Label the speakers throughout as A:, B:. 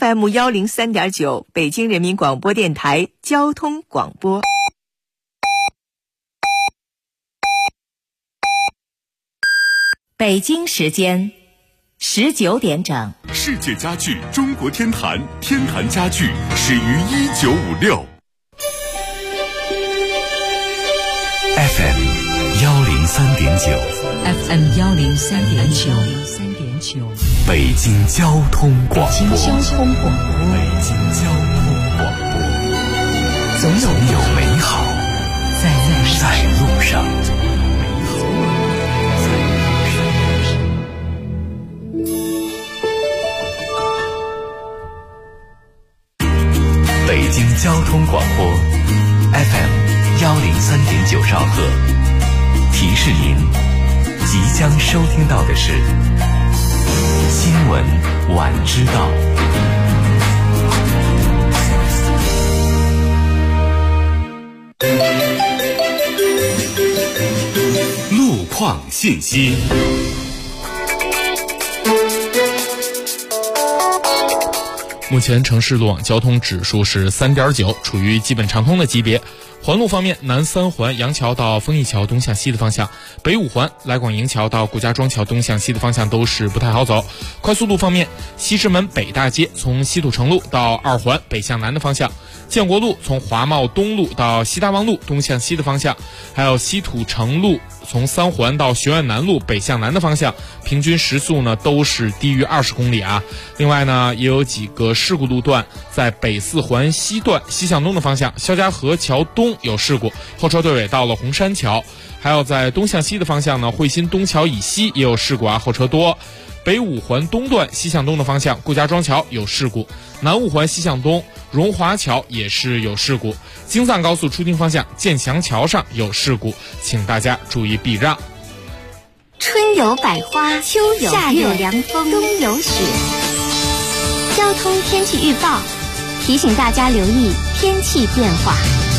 A: FM103.9，北京人民广播电台交通广播。北京时间19点整。
B: 世界家具中国天坛，天坛家具始于1956。
C: FM103.9，FM103.9，
B: 北京交通广播，总有美好在路上。北京交通广播 FM103.9兆赫，提示您即将收听到的是新闻晚知道。路况信息。
D: 目前城市路网交通指数是 3.9， 处于基本畅通的级别。环路方面，南三环杨桥到丰益桥东向西的方向，北五环来广营桥到顾家庄桥东向西的方向都是不太好走。快速路方面，西直门北大街从西土城路到二环北向南的方向，建国路从华贸东路到西大望路东向西的方向，还有西土城路从三环到学院南路北向南的方向，平均时速呢都是低于20公里啊。另外呢，也有几个事故路段，在北四环西段西向东的方向，肖家河桥东有事故，后车队尾到了红山桥。还有在东向西的方向呢，汇鑫东桥以西也有事故啊，后车多。北五环东段西向东的方向，顾家庄桥有事故，南五环西向东荣华桥也是有事故，京藏高速出京方向建祥桥上有事故，请大家注意避让。
E: 春有百花，秋有夏有凉风，冬有雪。交通天气预报提醒大家留意天气变化。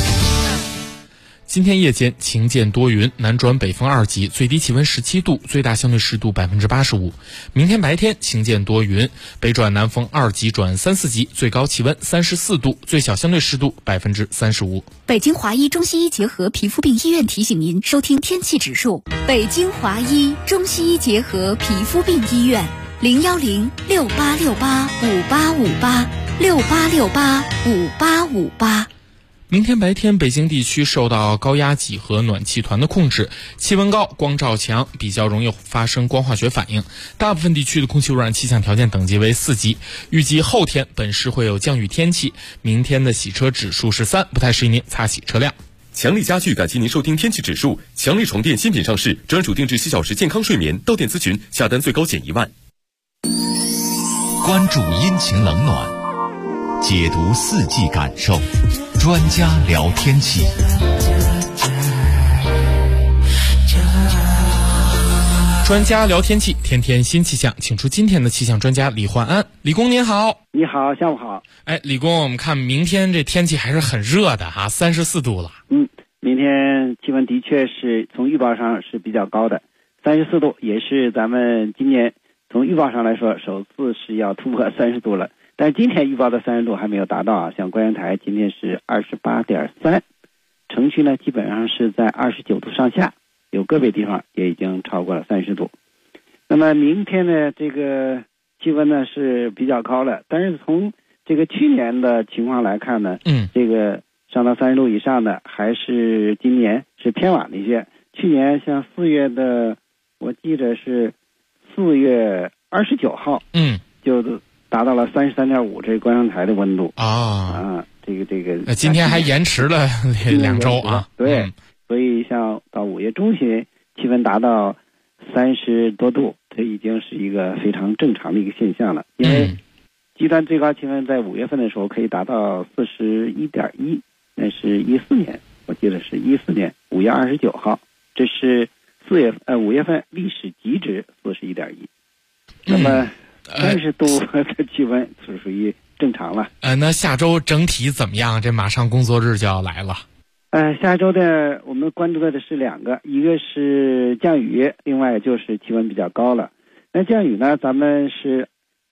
D: 今天夜间晴间多云，南转北风2级，最低气温17度，最大相对湿度85%。明天白天晴间多云，北转南风2级转3、4级，最高气温34度，最小相对湿度35%。
F: 北京华医中西医结合皮肤病医院提醒您收听天气指数。北京华医中西医结合皮肤病医院，010-6868-5858，6868-5858。
D: 明天白天，北京地区受到高压脊和暖气团的控制，气温高，光照强，比较容易发生光化学反应。大部分地区的空气污染气象条件等级为4级。预计后天本市会有降雨天气，明天的洗车指数是3，不太适宜您擦洗车辆。
B: 强力家具感谢您收听天气指数。强力床垫新品上市，专属定制7小时健康睡眠，到店咨询下单最高减1万。
G: 关注阴晴冷暖，解读4季感受，专家聊天气。
D: 专家聊天气，天天新气象，请出今天的气象专家李焕安。李工您好。
H: 你好，下午好。
D: 李工，我们看明天这天气还是很热的哈，34度了。
H: 明天气温的确是从预报上是比较高的，34度也是咱们今年从预报上来说首次是要突破30度了。但是今天预报的30度还没有达到啊，像观阳台今天是28.3，城区呢基本上是在29度上下，有个别地方也已经超过了30度。那么明天呢，这个气温呢是比较高的，但是从这个去年的情况来看呢，这个上到30度以上的还是今年是偏晚了一些。去年像4月的，我记得是4月29号，就达到了33.5这观阳台的温度这个
D: 今天还延迟了2周啊。
H: 对，所以像到5月中旬气温达到30多度，这已经是一个非常正常的一个现象了。因为极端最高气温在5月份的时候可以达到41.1，那是14年，我记得是14年5月29号，这是5月份历史极值41.1。那么30度的气温是属于正常了。
D: 那下周整体怎么样？这马上工作日就要来了。
H: 下周的我们关注的是2个，一个是降雨，另外就是气温比较高了。那降雨呢，咱们是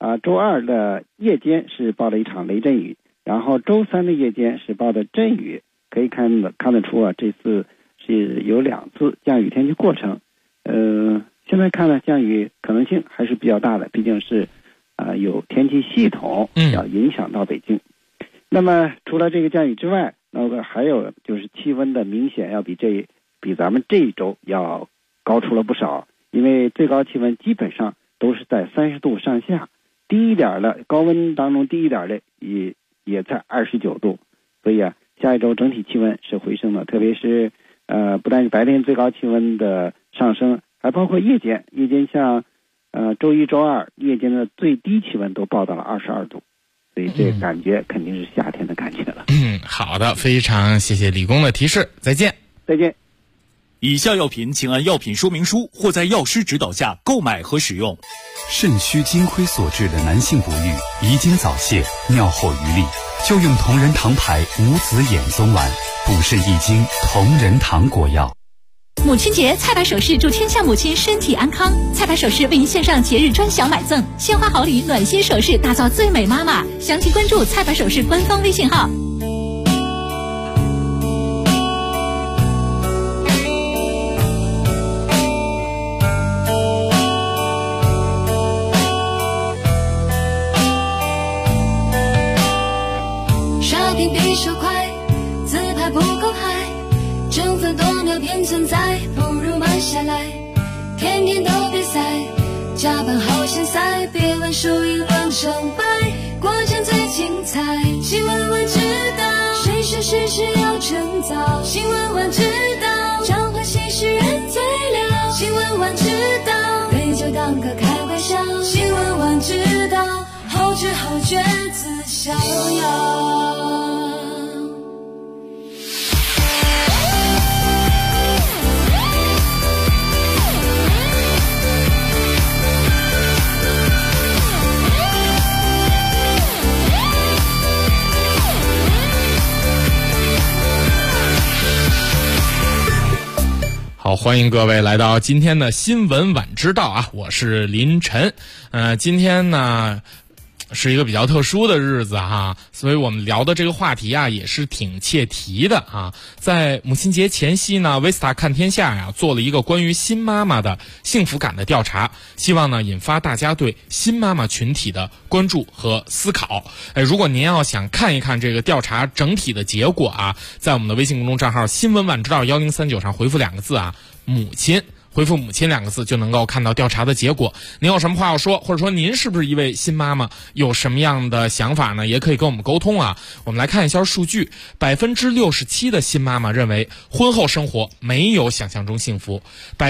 H: 周二的夜间是报了一场雷阵雨，然后周三的夜间是报的阵雨，可以看得出啊，这次是有2次降雨天气过程。现在看呢，降雨可能性还是比较大的，毕竟是有天气系统要影响到北京。那么除了这个降雨之外，那么还有就是气温的明显要比咱们这一周要高出了不少，因为最高气温基本上都是在30度上下，低一点的高温当中低一点的也在29度，所以啊，下一周整体气温是回升的，特别是不但是白天最高气温的上升，还包括夜间像周一周二夜间的最低气温都报到了22度，所以这感觉肯定是夏天的感觉了。
D: 好的，非常谢谢李工的提示，再见。
C: 以下药品请按药品说明书或在药师指导下购买和使用。
I: 肾虚金亏所致的男性不育、遗精早泄、尿后余力，就用同仁堂牌无籽眼松丸，补肾益精，同仁堂果药。
F: 母亲节，菜百首饰祝天下母亲身体安康。菜百首饰为您献上节日专享买赠，鲜花好礼，暖心首饰，打造最美妈妈。详情关注菜百首饰官方微信号。
J: 刷屏比手快，自拍不够嗨，争分夺秒偏存在，不如慢下来。天天都比赛，加班好像赛，别问输赢论胜败，过程最精彩。新闻晚知道，谁是事实要趁早。新闻晚知道，彰化新诗人最了。新闻晚知道，杯酒当歌开玩笑。新闻晚知道，后知后觉自逍遥。
D: 好，欢迎各位来到今天的新闻晚知道啊，我是林晨。今天呢是一个比较特殊的日子哈，所以我们聊的这个话题啊也是挺切题的啊。在母亲节前夕呢，维斯塔看天下呀做了一个关于新妈妈的幸福感的调查，希望呢引发大家对新妈妈群体的关注和思考。如果您要想看一看这个调查整体的结果啊，在我们的微信公众账号新闻晚知道1039上回复2个字啊，母亲。回复母亲2个字就能够看到调查的结果。您有什么话要说，或者说您是不是一位新妈妈，有什么样的想法呢，也可以跟我们沟通啊。我们来看一下数据，67%的新妈妈认为婚后生活没有想象中幸福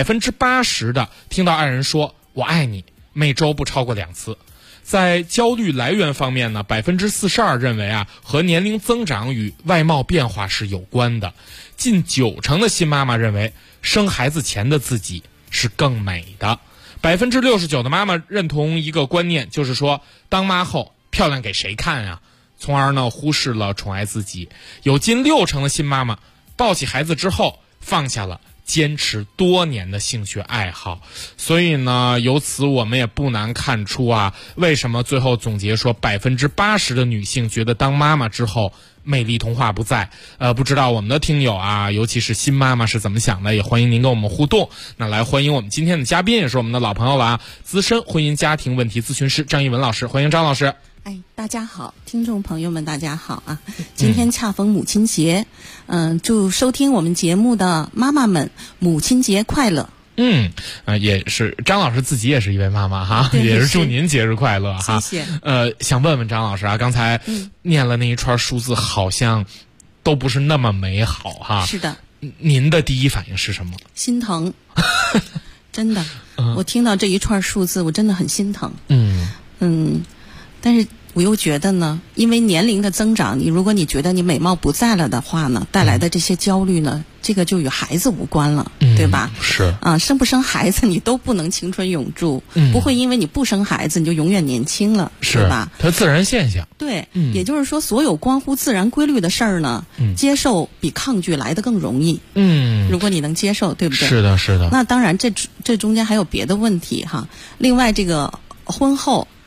D: ，80%的听到爱人说我爱你，每周不超过2次。在焦虑来源方面呢，42%认为啊和年龄增长与外貌变化是有关的，近90%的新妈妈认为生孩子前的自己是更美的，69%的妈妈认同一个观念，就是说当妈后漂亮给谁看啊，从而呢忽视了宠爱自己。有近60%的新妈妈抱起孩子之后放下了坚持多年的兴趣爱好。所以呢，由此我们也不难看出啊，为什么最后总结说80%的女性觉得当妈妈之后魅力童话不在。不知道我们的听友啊，尤其是新妈妈是怎么想的，也欢迎您跟我们互动。那来欢迎我们今天的嘉宾，也是我们的老朋友了啊，资深婚姻家庭问题咨询师张一文老师，欢迎张老师。
K: 大家好，听众朋友们大家好啊！今天恰逢母亲节，祝收听我们节目的妈妈们母亲节快乐。
D: 也是张老师自己也是一位妈妈哈，也是祝您节日快乐哈。
K: 谢谢。
D: 想问问张老师啊，刚才念了那一串数字，好像都不是那么美好哈。
K: 是的。
D: 您的第一反应是什么？
K: 心疼。真的，我听到这一串数字，我真的很心疼。但是我又觉得呢，因为年龄的增长，如果你觉得你美貌不在了的话呢，带来的这些焦虑呢，这个就与孩子无关了，对吧？
D: 是
K: 啊，生不生孩子你都不能青春永驻，不会因为你不生孩子你就永远年轻了，
D: 是
K: 吧？
D: 它自然现象。
K: 对，也就是说，所有关乎自然规律的事儿呢，接受比抗拒来得更容易。如果你能接受，对不对？
D: 是的，是的。
K: 那当然，这中间还有别的问题哈。另外，这个婚后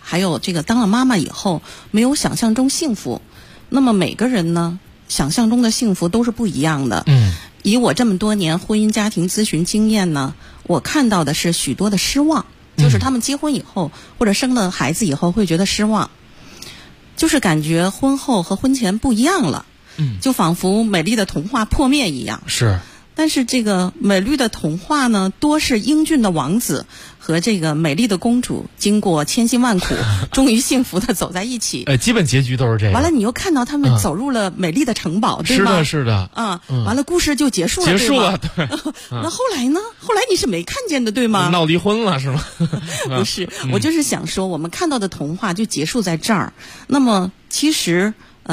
K: 还有这个当了妈妈以后没有想象中幸福。那么每个人呢，想象中的幸福都是不一样的。以我这么多年婚姻家庭咨询经验呢，我看到的是许多的失望，就是他们结婚以后或者生了孩子以后会觉得失望，就是感觉婚后和婚前不一样了，就仿佛美丽的童话破灭一样。
D: 是。
K: 但是这个美丽的童话呢，多是英俊的王子和这个美丽的公主经过千辛万苦终于幸福的走在一起。
D: 基本结局都是这样。
K: 完了你又看到他们走入了美丽的城堡，对吗？
D: 是的
K: 完了故事就结束了，
D: 对。
K: 那后来呢？后来你是没看见的，对吗？
D: 闹离婚了是吗？
K: 不是，我就是想说我们看到的童话就结束在这儿。那么其实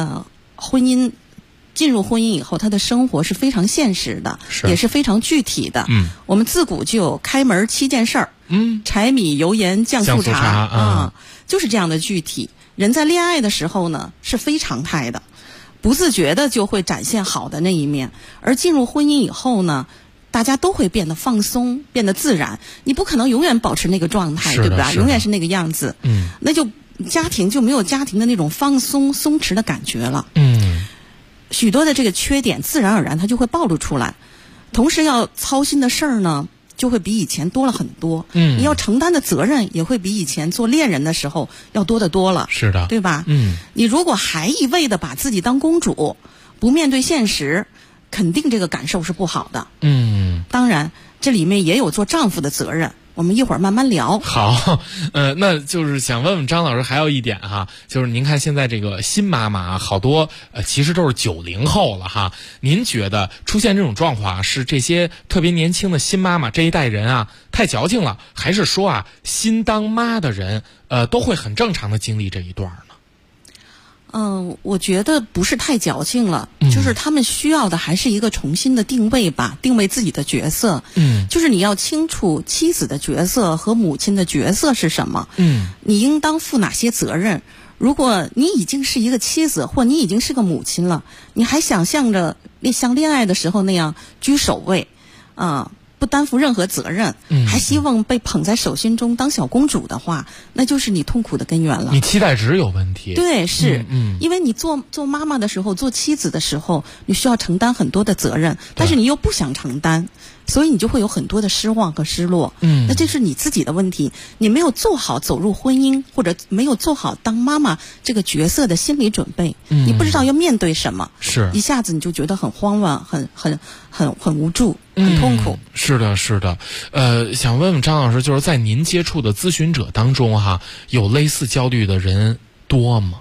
K: 进入婚姻以后，他的生活是非常现实的，也是非常具体的。我们自古就有开门7件事儿，柴米油盐酱醋茶就是这样的具体。人在恋爱的时候呢是非常态的，不自觉的就会展现好的那一面，而进入婚姻以后呢，大家都会变得放松，变得自然。你不可能永远保持那个状态，对吧？永远是那个样子。那就家庭就没有家庭的那种放松松弛的感觉了。许多的这个缺点自然而然它就会暴露出来，同时要操心的事儿呢就会比以前多了很多。你要承担的责任也会比以前做恋人的时候要多得多了。
D: 是的，
K: 对吧？你如果还一味的把自己当公主，不面对现实，肯定这个感受是不好的。当然这里面也有做丈夫的责任，我们一会儿慢慢聊。
D: 好，那就是想问问张老师，还有一点哈，就是您看现在这个新妈妈好多其实都是90后了哈。您觉得出现这种状况是这些特别年轻的新妈妈这一代人啊太矫情了，还是说啊新当妈的人都会很正常的经历这一段呢？
K: 我觉得不是太矫情了，就是他们需要的还是一个重新的定位吧，定位自己的角色。就是你要清楚妻子的角色和母亲的角色是什么。你应当负哪些责任。如果你已经是一个妻子，或你已经是个母亲了，你还想象着像恋爱的时候那样居首位不担负任何责任，还希望被捧在手心中当小公主的话，那就是你痛苦的根源了。
D: 你期待值有问题。
K: 对，是，因为你做妈妈的时候，做妻子的时候，你需要承担很多的责任，但是你又不想承担，所以你就会有很多的失望和失落。那这是你自己的问题，你没有做好走入婚姻，或者没有做好当妈妈这个角色的心理准备，你不知道要面对什么，一下子你就觉得很慌乱，很无助，很痛苦。
D: 是的，是的。想问问张老师，就是在您接触的咨询者当中哈，有类似焦虑的人多吗？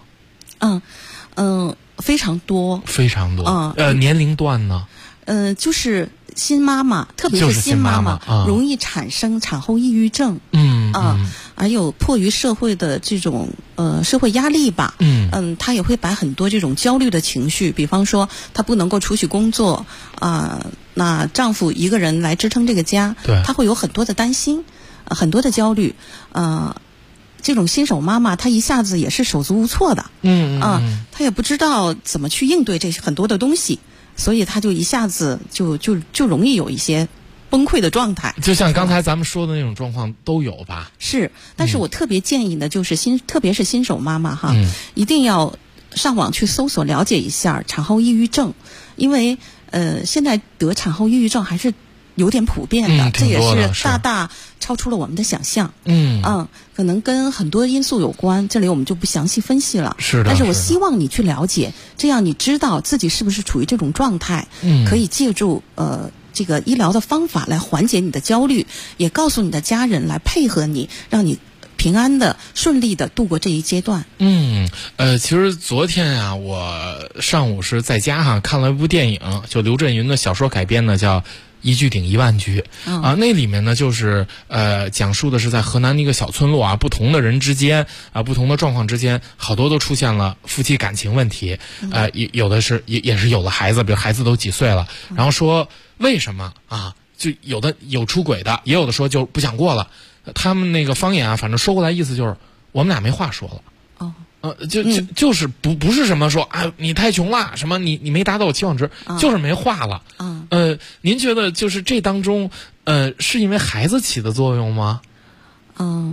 K: 非常多。
D: 非常多。年龄段呢？
K: 就是新妈妈，特别是新妈妈，容易产生产后抑郁症。还有迫于社会的这种社会压力吧。她也会把很多这种焦虑的情绪，比方说她不能够出去工作那丈夫一个人来支撑这个家，她会有很多的担心，很多的焦虑。这种新手妈妈她一下子也是手足无措的。她也不知道怎么去应对这些很多的东西，所以她就一下子就容易有一些崩溃的状态。
D: 就像刚才咱们说的那种状况都有吧？
K: 是，但是我特别建议的就是特别是新手妈妈哈，一定要上网去搜索了解一下产后抑郁症，因为现在得产后抑郁症还是有点普遍的，这也是大大超出了我们的想象。可能跟很多因素有关，这里我们就不详细分析了。
D: 是的，
K: 但是我希望你去了解，这样你知道自己是不是处于这种状态，可以借助这个医疗的方法来缓解你的焦虑，也告诉你的家人来配合你，让你平安的顺利的度过这一阶段。
D: 其实昨天啊，我上午是在家看了一部电影，就刘震云的小说改编的，叫一句顶1万句。那里面呢就是讲述的是在河南的一个小村落不同的人之间不同的状况之间，好多都出现了夫妻感情问题。有的是也是有了孩子，比如孩子都几岁了，然后说为什么就有的有出轨的，也有的说就不想过了。他们那个方言反正说过来意思就是我们俩没话说了。就是不是什么说你太穷了，什么你没达到我期望值，就是没话了。您觉得就是这当中是因为孩子起的作用吗？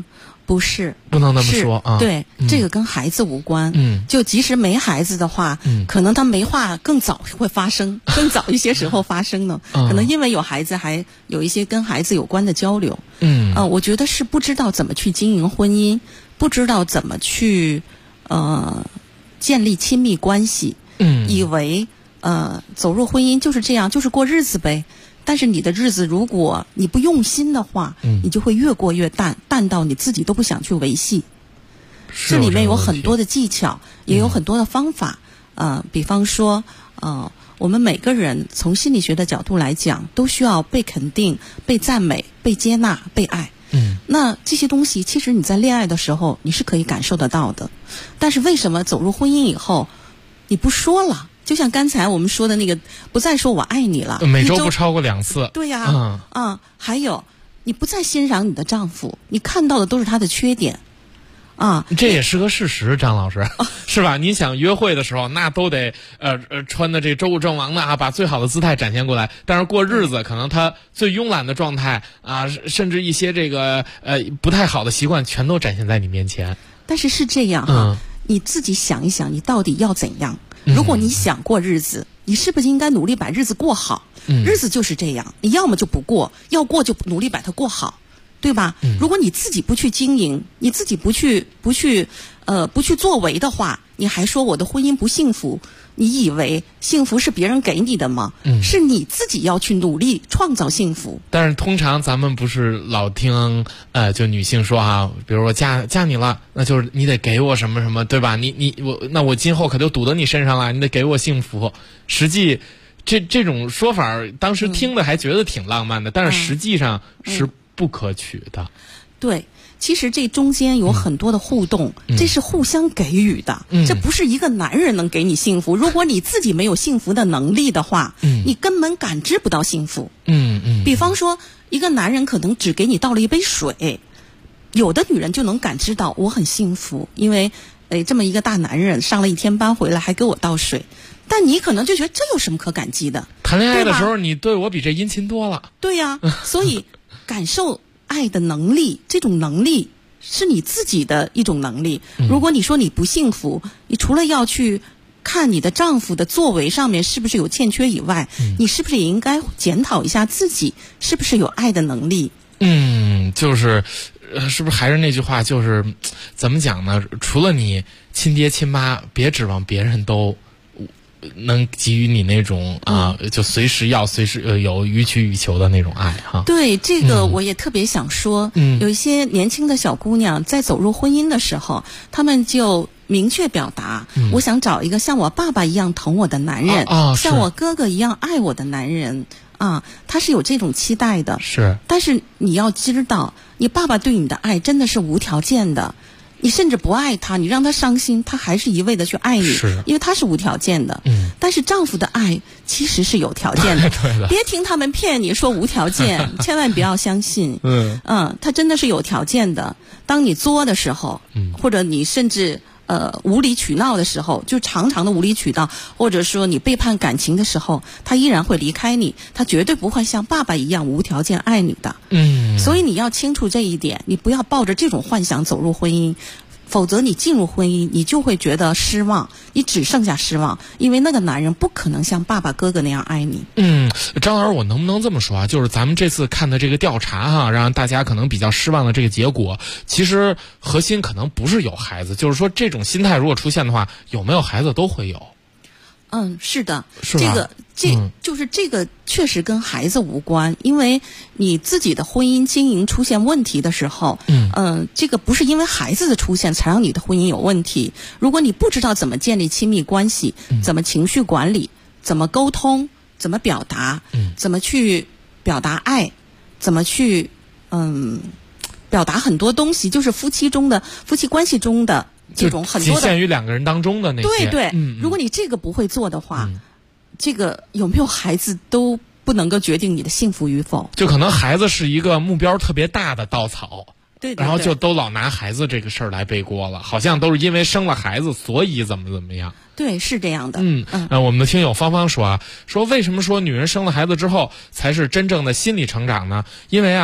K: 不是，
D: 不能那么说啊。
K: 对，这个跟孩子无关。就即使没孩子的话，可能他没话更早会发生，更早一些时候发生呢。可能因为有孩子，还有一些跟孩子有关的交流。我觉得是不知道怎么去经营婚姻，不知道怎么去建立亲密关系。以为走入婚姻就是这样，就是过日子呗。但是你的日子如果你不用心的话，你就会越过越淡，淡到你自己都不想去维系。这里面有很多的技巧，也有很多的方法。比方说，我们每个人从心理学的角度来讲，都需要被肯定、被赞美、被接纳、被爱。那这些东西其实你在恋爱的时候你是可以感受得到的，但是为什么走入婚姻以后你不说了？就像刚才我们说的那个，不再说我爱你了，
D: 每周不超过2次。
K: 对呀，还有你不再欣赏你的丈夫，你看到的都是他的缺点。
D: 这也是个事实，张老师，是吧？你想约会的时候，那都得穿的这周武正王的把最好的姿态展现过来。但是过日子，可能他最慵懒的状态甚至一些这个不太好的习惯，全都展现在你面前。
K: 但是这样你自己想一想，你到底要怎样？如果你想过日子，你是不是应该努力把日子过好？日子就是这样，你要么就不过，要过就努力把它过好。对吧？如果你自己不去经营，你自己不去作为的话，你还说我的婚姻不幸福，你以为幸福是别人给你的吗？是你自己要去努力创造幸福。
D: 但是通常咱们不是老听就女性说比如说嫁你了，那就是你得给我什么什么，对吧？那我今后可就赌到你身上了，你得给我幸福。实际这种说法当时听的还觉得挺浪漫的，但是实际上是不可取的。
K: 对，其实这中间有很多的互动，这是互相给予的。这不是一个男人能给你幸福，如果你自己没有幸福的能力的话，你根本感知不到幸福。比方说一个男人可能只给你倒了一杯水，有的女人就能感知到我很幸福，因为这么一个大男人上了一天班回来还给我倒水。但你可能就觉得这有什么可感激的？
D: 谈恋爱的时候你对我比这殷勤多了。
K: 对呀，所以感受爱的能力，这种能力是你自己的一种能力。如果你说你不幸福，你除了要去看你的丈夫的作为上面是不是有欠缺以外，你是不是也应该检讨一下自己是不是有爱的能力？
D: 就是是不是还是那句话，就是怎么讲呢？除了你亲爹亲妈，别指望别人都能给予你那种就随时要随时有予取予求的那种爱哈。
K: 对，这个我也特别想说，有一些年轻的小姑娘在走入婚姻的时候，她们就明确表达，我想找一个像我爸爸一样疼我的男人，像我哥哥一样爱我的男人他是有这种期待的。
D: 是，
K: 但是你要知道，你爸爸对你的爱真的是无条件的。你甚至不爱他，你让他伤心，他还是一味的去爱你，因为他是无条件的。但是丈夫的爱其实是有条件的。
D: 对的，
K: 别听他们骗你说无条件，千万不要相信。他真的是有条件的。当你作的时候，或者你甚至无理取闹的时候，就常常的无理取闹，或者说你背叛感情的时候，他依然会离开你，他绝对不会像爸爸一样无条件爱你的。所以你要清楚这一点，你不要抱着这种幻想走入婚姻，否则你进入婚姻你就会觉得失望，你只剩下失望，因为那个男人不可能像爸爸哥哥那样爱你。
D: 张老师，我能不能这么说就是咱们这次看的这个调查让大家可能比较失望的这个结果，其实核心可能不是有孩子，就是说这种心态如果出现的话，有没有孩子都会有。
K: 是的，
D: 是吧？
K: 就是这个确实跟孩子无关，因为你自己的婚姻经营出现问题的时候，这个不是因为孩子的出现才让你的婚姻有问题。如果你不知道怎么建立亲密关系，怎么情绪管理，怎么沟通，怎么表达，怎么去表达爱，怎么去表达很多东西，就是夫妻关系中的这种很多的
D: 仅限于两个人当中的那些。
K: 对，如果你这个不会做的话，这个有没有孩子都不能够决定你的幸福与否。
D: 就可能孩子是一个目标特别大的稻草，
K: 对，
D: 然后就都老拿孩子这个事儿来背锅了，好像都是因为生了孩子所以怎么样。
K: 对，是这样的。
D: 我们的听友芳芳说为什么说女人生了孩子之后才是真正的心理成长呢？因为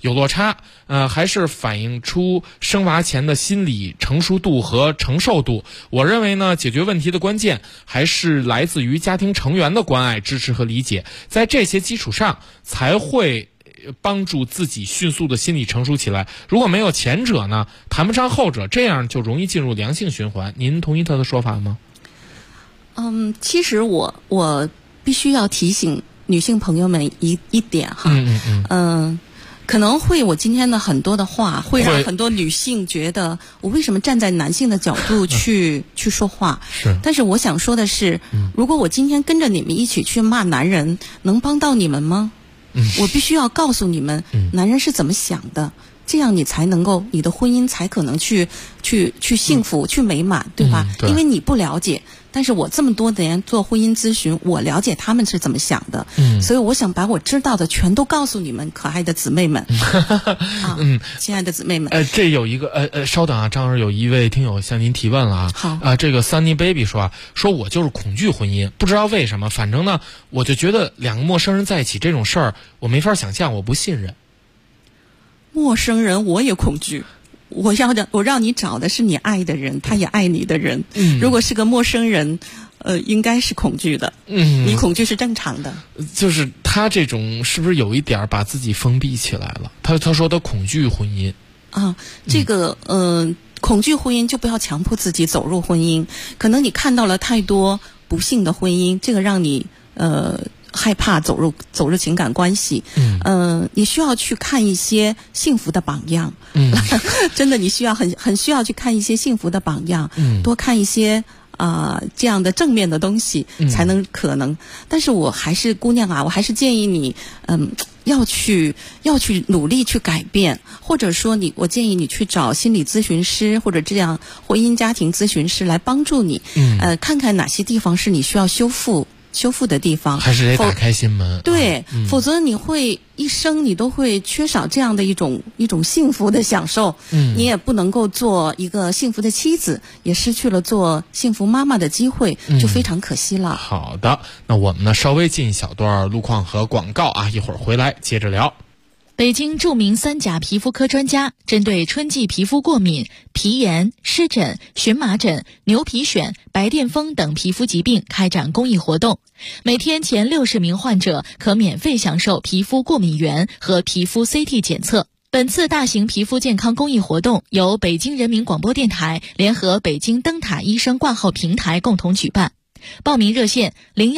D: 有落差，还是反映出生娃前的心理成熟度和承受度。我认为呢，解决问题的关键还是来自于家庭成员的关爱、支持和理解，在这些基础上才会帮助自己迅速的心理成熟起来。如果没有前者呢，谈不上后者，这样就容易进入良性循环。您同意他的说法吗？
K: 其实我必须要提醒女性朋友们一点哈，可能我今天的很多的话会让很多女性觉得我为什么站在男性的角度去说话，
D: 是。
K: 但是我想说的是，如果我今天跟着你们一起去骂男人，能帮到你们吗？我必须要告诉你们，男人是怎么想的，这样你才能够，你的婚姻才可能去幸福、去美满，对吧？
D: 对。
K: 因为你不了解，但是我这么多年做婚姻咨询，我了解他们是怎么想的，所以我想把我知道的全都告诉你们，可爱的姊妹们，亲爱的姊妹们。
D: 这有一个稍等啊，张老师，有一位听友向您提问了啊。
K: 好
D: 这个 Sunny Baby 说我就是恐惧婚姻，不知道为什么，反正呢，我就觉得两个陌生人在一起这种事儿，我没法想象，我不信任。
K: 陌生人我也恐惧。我让你找的是你爱的人，他也爱你的人。如果是个陌生人，应该是恐惧的。你恐惧是正常的。
D: 就是他这种是不是有一点把自己封闭起来了？他说他恐惧婚姻
K: 啊，这个恐惧婚姻就不要强迫自己走入婚姻。可能你看到了太多不幸的婚姻，这个让你害怕走入情感关系。你需要去看一些幸福的榜样。真的，你需要很需要去看一些幸福的榜样。多看一些这样的正面的东西，才能可能。但是我还是姑娘啊，我还是建议你，要去努力去改变，或者说我建议你去找心理咨询师或者这样婚姻家庭咨询师来帮助你。看看哪些地方是你需要修复的地方，
D: 还是得打开心门。
K: 对，否则你会一生你都会缺少这样的一种幸福的享受。你也不能够做一个幸福的妻子，也失去了做幸福妈妈的机会，就非常可惜了。
D: 好的，那我们呢稍微进一小段路况和广告啊，一会儿回来接着聊。
F: 北京著名3甲皮肤科专家针对春季皮肤过敏、皮炎、湿疹、荨麻疹、牛皮癣、白癜风等皮肤疾病开展公益活动，每天前60名患者可免费享受皮肤过敏原和皮肤 CT 检测。本次大型皮肤健康公益活动由北京人民广播电台联合北京灯塔医生挂号平台共同举办。报名热线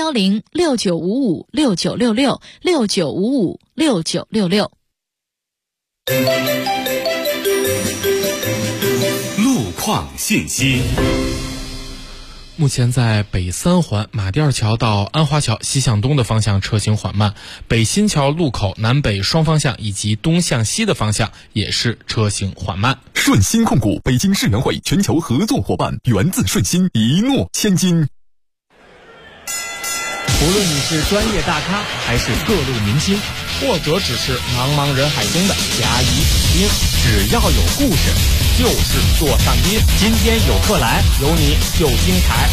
F: 010-6955-6966 6955-6966。
B: 路况信息。
D: 目前在北三环马甸桥到安华桥西向东的方向车行缓慢，北新桥路口南北双方向以及东向西的方向也是车行缓慢。
L: 顺鑫控股北京世园会全球合作伙伴，源自顺鑫，一诺千金。
M: 无论你是专业大咖还是各路明星，或者只是茫茫人海中的甲乙丙丁，只要有故事就是座上宾。今天有客来，有你就精彩。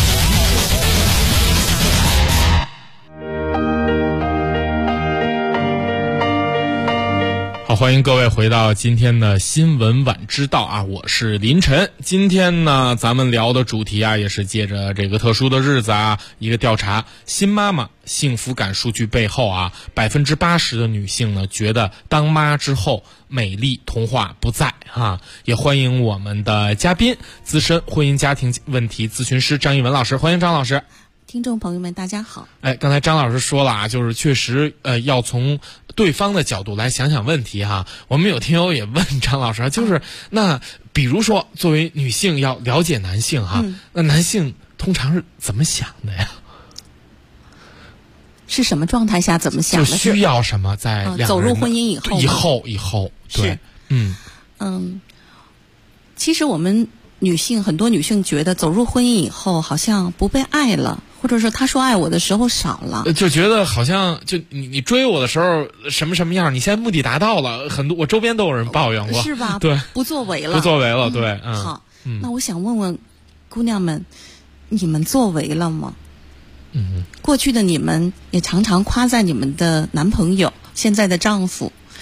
D: 好，欢迎各位回到今天的新闻晚知道啊，我是林晨。今天呢，咱们聊的主题啊，也是借着这个特殊的日子啊，一个调查，新妈妈幸福感数据背后啊，80%的女性呢，觉得当妈之后美丽童话不在啊。也欢迎我们的嘉宾，资深婚姻家庭问题咨询师张一文老师，欢迎张老师。
K: 听众朋友们大家好。
D: 刚才张老师说了啊，就是确实要从对方的角度来想想问题哈。我们有听友也问张老师，就是那比如说作为女性要了解男性哈，那男性通常是怎么想的呀？
K: 是什么状态下怎么想的？
D: 就需要什么在两个人
K: 走入婚姻以后
D: 对，
K: 其实我们很多女性觉得走入婚姻以后好像不被爱了，或者说他说爱我的时候少了，
D: 就觉得好像就你追我的时候什么样，你现在目的达到了，很多我周边都有人抱怨过，
K: 是吧？
D: 对，
K: 不作为了，
D: 对。
K: 好，那我想问问姑娘们，你们作为了吗？过去的你们也常常夸赞你们的男朋友、现在的丈夫，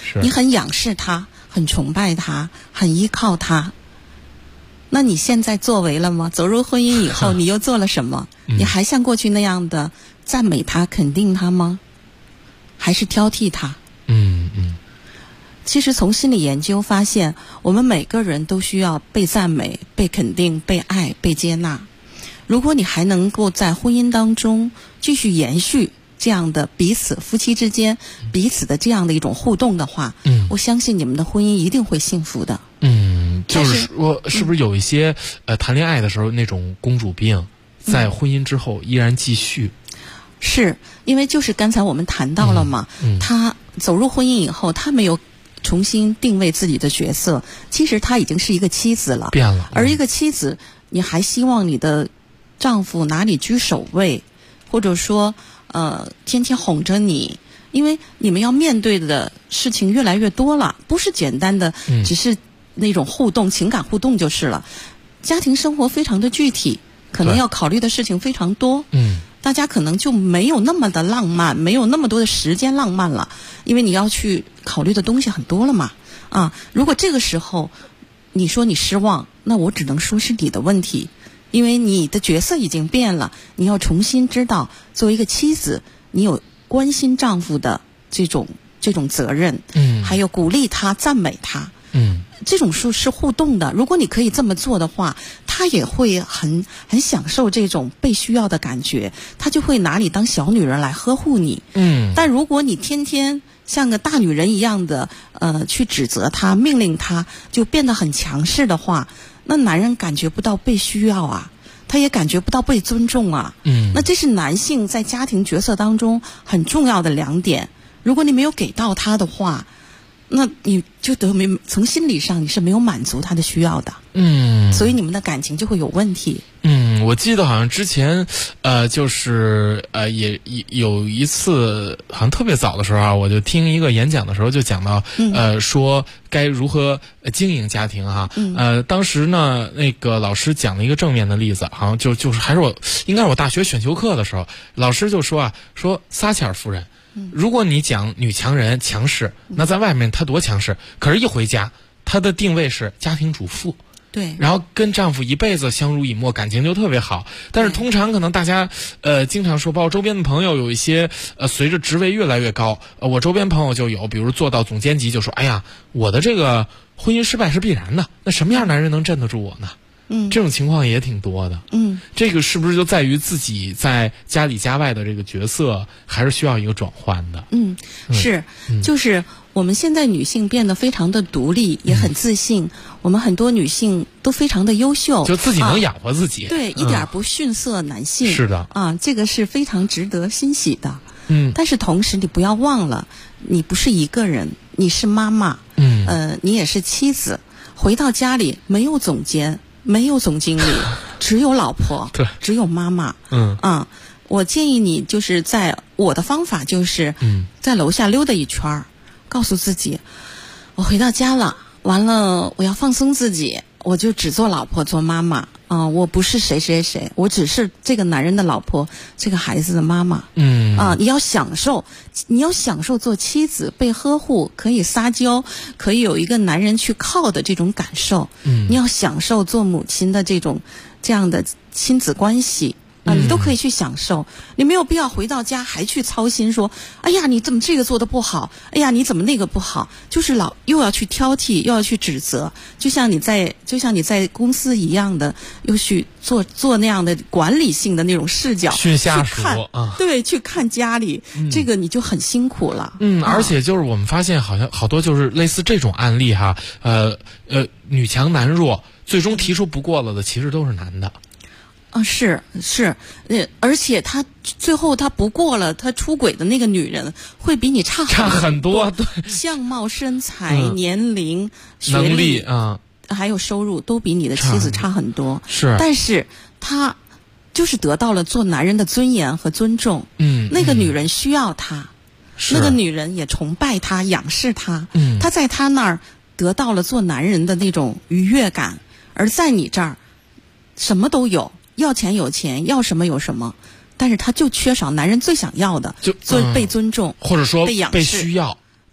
K: 你很仰视他，很崇拜他，很依靠他。那你现在作为了吗？走入婚姻以后，你又做了什么？你还像过去那样的赞美他、肯定他吗？还是挑剔他？其实从心理研究发现，我们每个人都需要被赞美、被肯定、被爱、被接纳。如果你还能够在婚姻当中继续延续这样的彼此夫妻之间彼此的这样的一种互动的话，我相信你们的婚姻一定会幸福的。
D: 就是说，是不是有一些谈恋爱的时候那种公主病，在婚姻之后依然继续？
K: 是因为就是刚才我们谈到了嘛，他走入婚姻以后，他没有重新定位自己的角色，其实他已经是一个妻子了，
D: 变了。
K: 而一个妻子，你还希望你的丈夫拿你居首位，或者说天天哄着你，因为你们要面对的事情越来越多了，不是简单的只是那种互动、情感互动就是了。家庭生活非常的具体，可能要考虑的事情非常多。大家可能就没有那么的浪漫，没有那么多的时间浪漫了，因为你要去考虑的东西很多了嘛。如果这个时候你说你失望，那我只能说是你的问题，因为你的角色已经变了，你要重新知道，作为一个妻子，你有关心丈夫的这种责任，还有鼓励他、赞美他，这种是互动的。如果你可以这么做的话，他也会很享受这种被需要的感觉，他就会拿你当小女人来呵护你。但如果你天天像个大女人一样的去指责他、命令他，就变得很强势的话，那男人感觉不到被需要啊，他也感觉不到被尊重啊。那这是男性在家庭角色当中很重要的2点。如果你没有给到他的话，那你就从心理上你是没有满足他的需要的。所以你们的感情就会有问题。
D: 我记得好像之前就是也有一次，好像特别早的时候啊，我就听一个演讲的时候就讲到说该如何经营家庭哈。当时呢那个老师讲了一个正面的例子，好像就是还是应该是我大学选修课的时候，老师就说撒切尔夫人，如果你讲女强人强势，那在外面她多强势，可是一回家她的定位是家庭主妇。
K: 对，
D: 然后跟丈夫一辈子相濡以沫，感情就特别好。但是通常可能大家经常说，包括周边的朋友有一些随着职位越来越高，我周边朋友就有，比如做到总监级就说，哎呀，我的这个婚姻失败是必然的，那什么样男人能镇得住我呢？这种情况也挺多的。这个是不是就在于自己在家里家外的这个角色还是需要一个转换的？
K: 就是我们现在女性变得非常的独立，也很自信。我们很多女性都非常的优秀，
D: 就自己能养活自己。
K: 对，一点不逊色男性。
D: 是的，
K: 这个是非常值得欣喜的。但是同时你不要忘了，你不是一个人，你是妈妈，你也是妻子。回到家里没有总监，没有总经理，只有老婆，
D: 对，
K: 只有妈妈。我建议你就是在我的方法就是在楼下溜达一圈，告诉自己，我回到家了，完了我要放松自己，我就只做老婆做妈妈我不是谁谁谁，我只是这个男人的老婆，这个孩子的妈妈。你要享受做妻子，被呵护，可以撒娇，可以有一个男人去靠的这种感受。你要享受做母亲的这样的亲子关系。你都可以去享受，你没有必要回到家还去操心说，哎呀，你怎么这个做得不好？哎呀，你怎么那个不好？就是又要去挑剔，又要去指责，就像你在公司一样的，又去做那样的管理性的那种视角
D: 训下属
K: 对，去看家里，这个你就很辛苦了。
D: 而且就是我们发现好像好多就是类似这种案例哈，女强男弱，最终提出不过了的其实都是男的。
K: 是，而且他最后他不过了，他出轨的那个女人会比你差
D: 很多，对，
K: 相貌、身材、年龄、
D: 能力
K: 还有收入都比你的妻子差很多。
D: 是，
K: 但是他就是得到了做男人的尊严和尊重。那个女人需要他，那个女人也崇拜他、仰视他。他在他那儿得到了做男人的那种愉悦感，而在你这儿什么都有。要钱有钱，要什么有什么，但是他就缺少男人最想要的，就被尊重，
D: 或者说被需要。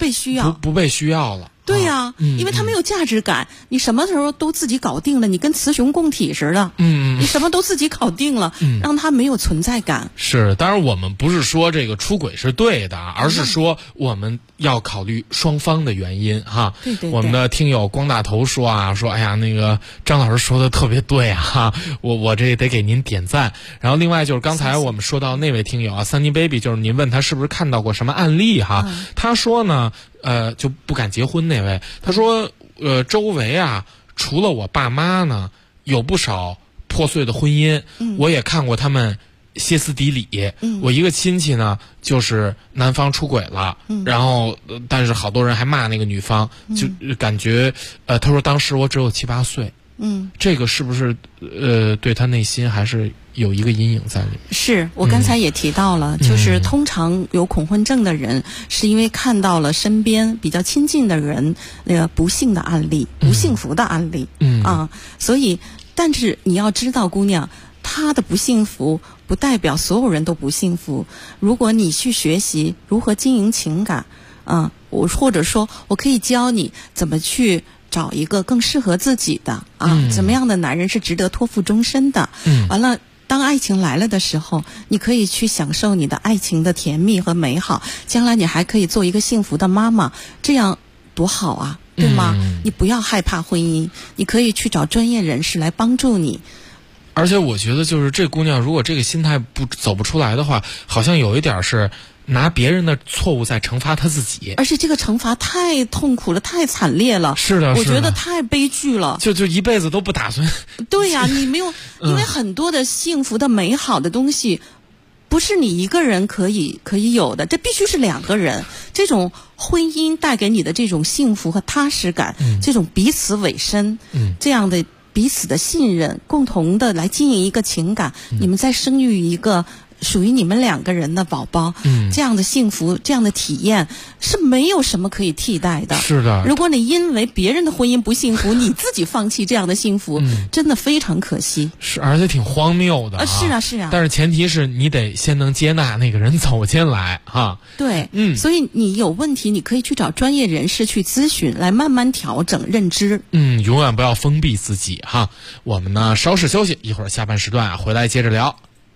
K: 被需要，
D: 不被需要了。
K: 对呀，因为他没有价值感，你什么时候都自己搞定了，你跟雌雄共体似的，你什么都自己搞定了，让他没有存在感。
D: 是，当然我们不是说这个出轨是对的，而是说我们要考虑双方的原因哈。
K: 对，
D: 我们的听友光大头说啊，说哎呀，那个张老师说的特别对啊，我这得给您点赞。然后另外就是刚才我们说到那位听友啊，Sunny Baby， 就是您问他是不是看到过什么案例哈，他说呢。就不敢结婚那位，他说，周围啊，除了我爸妈呢，有不少破碎的婚姻，我也看过他们歇斯底里。我一个亲戚呢，就是男方出轨了，然后，但是好多人还骂那个女方，就感觉，他说当时我只有7、8岁。这个是不是对他内心还是有一个阴影在里面？
K: 是我刚才也提到了，就是通常有恐婚症的人，是因为看到了身边比较亲近的人那个不幸的案例、不幸福的案例，所以，但是你要知道，姑娘，她的不幸福不代表所有人都不幸福。如果你去学习如何经营情感，或者说我可以教你怎么去找一个更适合自己的怎么样的男人是值得托付终身的。完了，当爱情来了的时候，你可以去享受你的爱情的甜蜜和美好，将来你还可以做一个幸福的妈妈，这样多好啊，对吗？你不要害怕婚姻，你可以去找专业人士来帮助你。
D: 而且我觉得就是这姑娘如果这个心态走不出来的话，好像有一点是拿别人的错误在惩罚他自己，
K: 而且这个惩罚太痛苦了，太惨烈了。
D: 是的，
K: 我觉得太悲剧了。
D: 就一辈子都不打算。
K: 对呀，你没有，因为很多的幸福的美好的东西，不是你一个人可以有的，这必须是2个人。这种婚姻带给你的这种幸福和踏实感，这种彼此委身，这样的彼此的信任，共同的来经营一个情感，你们再生育一个属于你们2个人的宝宝，这样的幸福，这样的体验是没有什么可以替代的。
D: 是的，
K: 如果你因为别人的婚姻不幸福，你自己放弃这样的幸福，真的非常可惜。
D: 是，而且挺荒谬的。
K: 是啊。
D: 但是前提是你得先能接纳那个人走进来哈。
K: 对，所以你有问题，你可以去找专业人士去咨询，来慢慢调整认知。
D: 永远不要封闭自己哈。我们呢稍事休息，一会儿下半时段回来接着聊。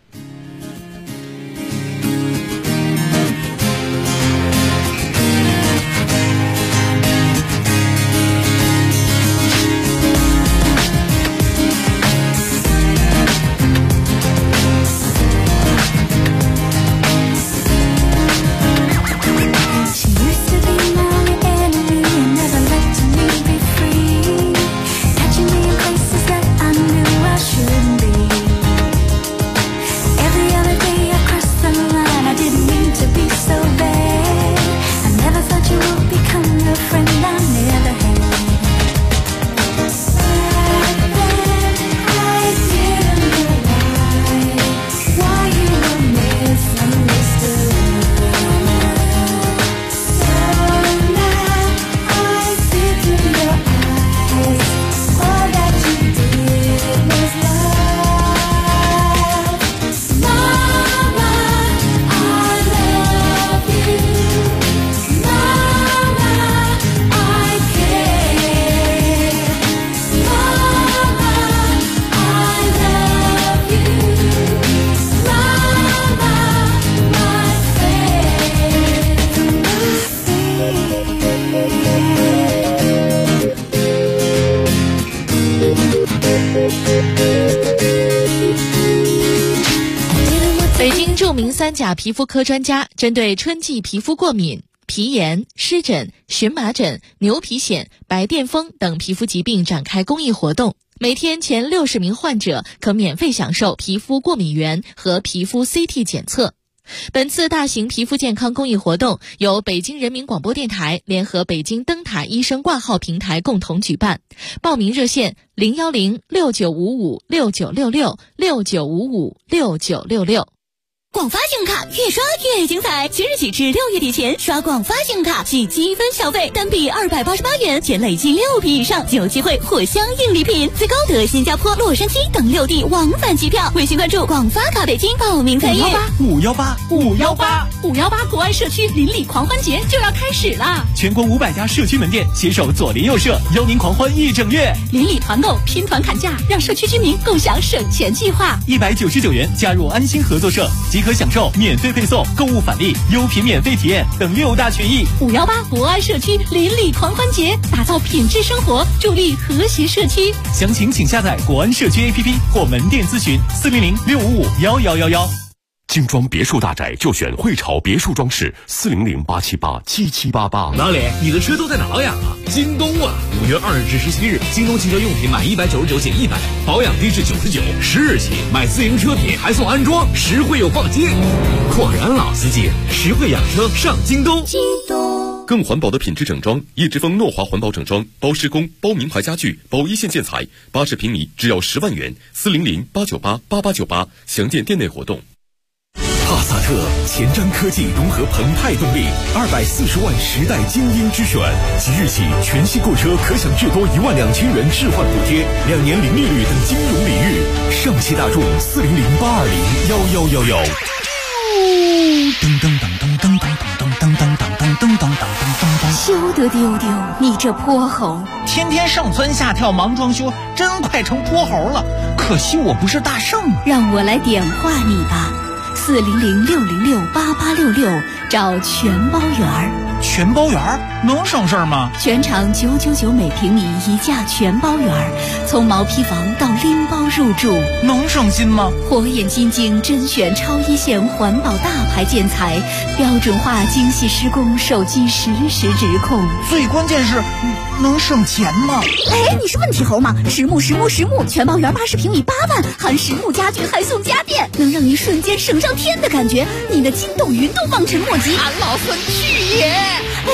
F: 北京著名3甲皮肤科专家针对春季皮肤过敏、皮炎、湿疹、荨麻疹、牛皮癣、白癜风等皮肤疾病展开公益活动，每天前60名患者可免费享受皮肤过敏原和皮肤 CT 检测。本次大型皮肤健康公益活动由北京人民广播电台联合北京灯塔医生挂号平台共同举办，报名热线0106955696669556966。
N: 广发信用卡越刷越精彩，即日起至6月底前刷广发信用卡即积分消费，单笔288元，且累计6笔以上就有机会获相应礼品，最高得新加坡、洛杉矶等6地往返机票。微信关注广发卡北京报名参与。
O: 518国安社区邻里狂欢节就要开始了，
C: 全国500家社区门店携手左邻右舍，邀您狂欢1整月。
O: 邻里团购，拼团砍价，让社区居民共享省钱计划。
C: 199元加入安心合作社，即可享受免费配送、购物返利、优品免费体验等6大权益。
O: 518国安社区邻里狂欢节，打造品质生活，助力和谐社区。
C: 详情请下载国安社区 APP 或门店咨询400-655-1111。
P: 精装别墅大宅就选汇潮别墅装饰，400-878-7788。
Q: 哪里？你的车都在哪养啊？京东啊！5月2日至17日，京东汽车用品满199减100，保养低至99。10日起买自营车品还送安装，实惠又放心。果然老司机，实惠养车上京东。
N: 京东
P: 更环保的品质整装，叶之峰诺华环保整装，包施工、包名牌家具、包一线建材，80平米只要10万元，400-898-8898，详见店内活动。
L: 帕萨特前瞻科技融合澎湃动力，240万时代精英之选。即日起，全系购车可享至多12000元置换补贴，2年零利率等金融礼遇。上汽大众400-820-1111。
R: 噔噔噔噔噔噔噔噔噔噔噔噔噔噔。
S: 休得丢丢，你这泼猴！
R: 天天上蹿下跳忙装修，真快成泼猴了。可惜我不是大圣啊。
S: 让我来点化你吧。400-606-8866，找全包园儿。
R: 全包园儿能省事儿吗？
S: 全场999每平米一价全包园儿，从毛坯房到拎包入住，
R: 能省心吗？
S: 火眼金睛甄选超一线环保大牌建材，标准化精细施工，手机实时直控。
R: 最关键是能省钱吗？
S: 哎，你是问题猴吗？实木全包园80平米8万，含实木家具还送家电，能让你瞬间省上天的感觉，你的惊动云都望尘莫及。
R: 俺老孙去也！
S: 哎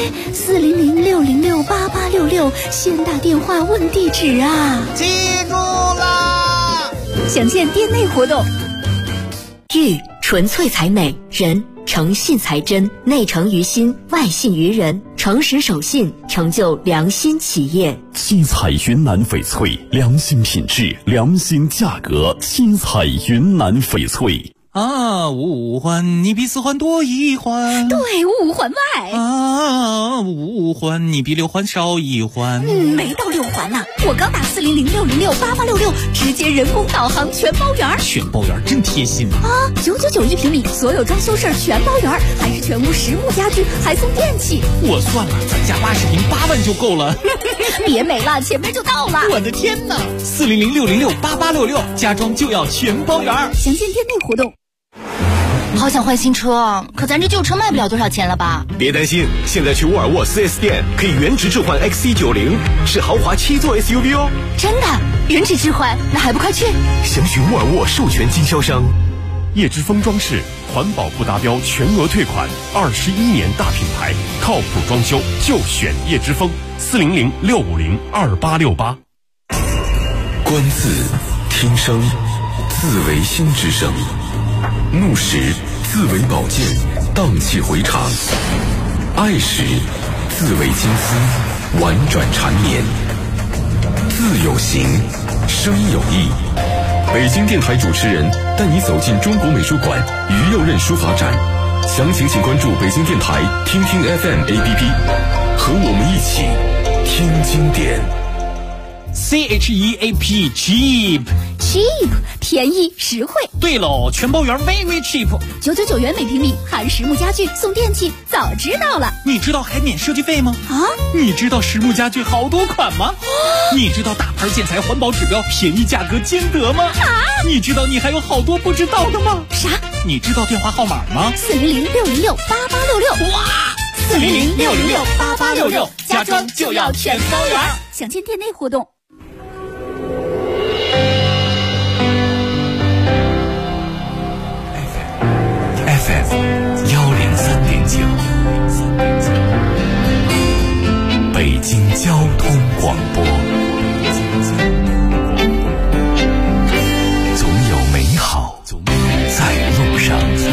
S: ，400-606-8866，先打电话问地址啊！
R: 记住啦！
S: 详见店内活动。
T: 玉纯粹才美，人诚信才真，内诚于心，外信于人，诚实守信，成就良心企业。
L: 七彩云南翡翠，良心品质，良心价格。七彩云南翡翠。
C: 五环你比4环多1环，
S: 对，5环外。
C: 5环你比6环少1环。
S: 没到6环呢，我刚打400-606-8866，直接人工导航全包园。
C: 全包园真贴心
S: 啊！999一平米，所有装修事儿全包园，还是全屋实木家具，还送电器。
C: 我算了，咱家80平8万就够了。
S: 别美了，前面就到了。
C: 我的天哪！400-606-8866，家装就要全包园。
S: 详见店内活动。
N: 好想换新车，可咱这旧车卖不了多少钱了吧？
L: 别担心，现在去沃尔沃 4S 店可以原值置换 XC90，是豪华7座 SUV 哦。
N: 真的？原值置换？那还不快去？
L: 详询沃尔沃授权经销商。叶之峰装饰，环保不达标全额退款，21年大品牌，靠谱装修就选叶之峰。400-650-2868。
P: 观字，听声，字为心之声。怒时，字为宝剑，荡气回肠；爱时，字为金丝，婉转缠绵。字有形，声有意。北京电台主持人带你走进中国美术馆于右任书法展，详情请关注北京电台听听 FM APP， 和我们一起听经典。
C: CHEAP cheap
S: 便宜实惠。
C: 对喽，全包园 very cheap，
S: 999元每平米，含实木家具送电器。早知道了。
C: 你知道还免设计费吗？你知道实木家具好多款吗？你知道大牌建材环保指标，便宜价格兼得吗？你知道你还有好多不知道的吗？
S: 啥？
C: 你知道电话号码吗
S: ？400-606-8866。
C: 哇！400-606-8866，家装就要全包园。
S: 详见店内活动。
B: FM 103.9，北京交通广播。总有美好在路上。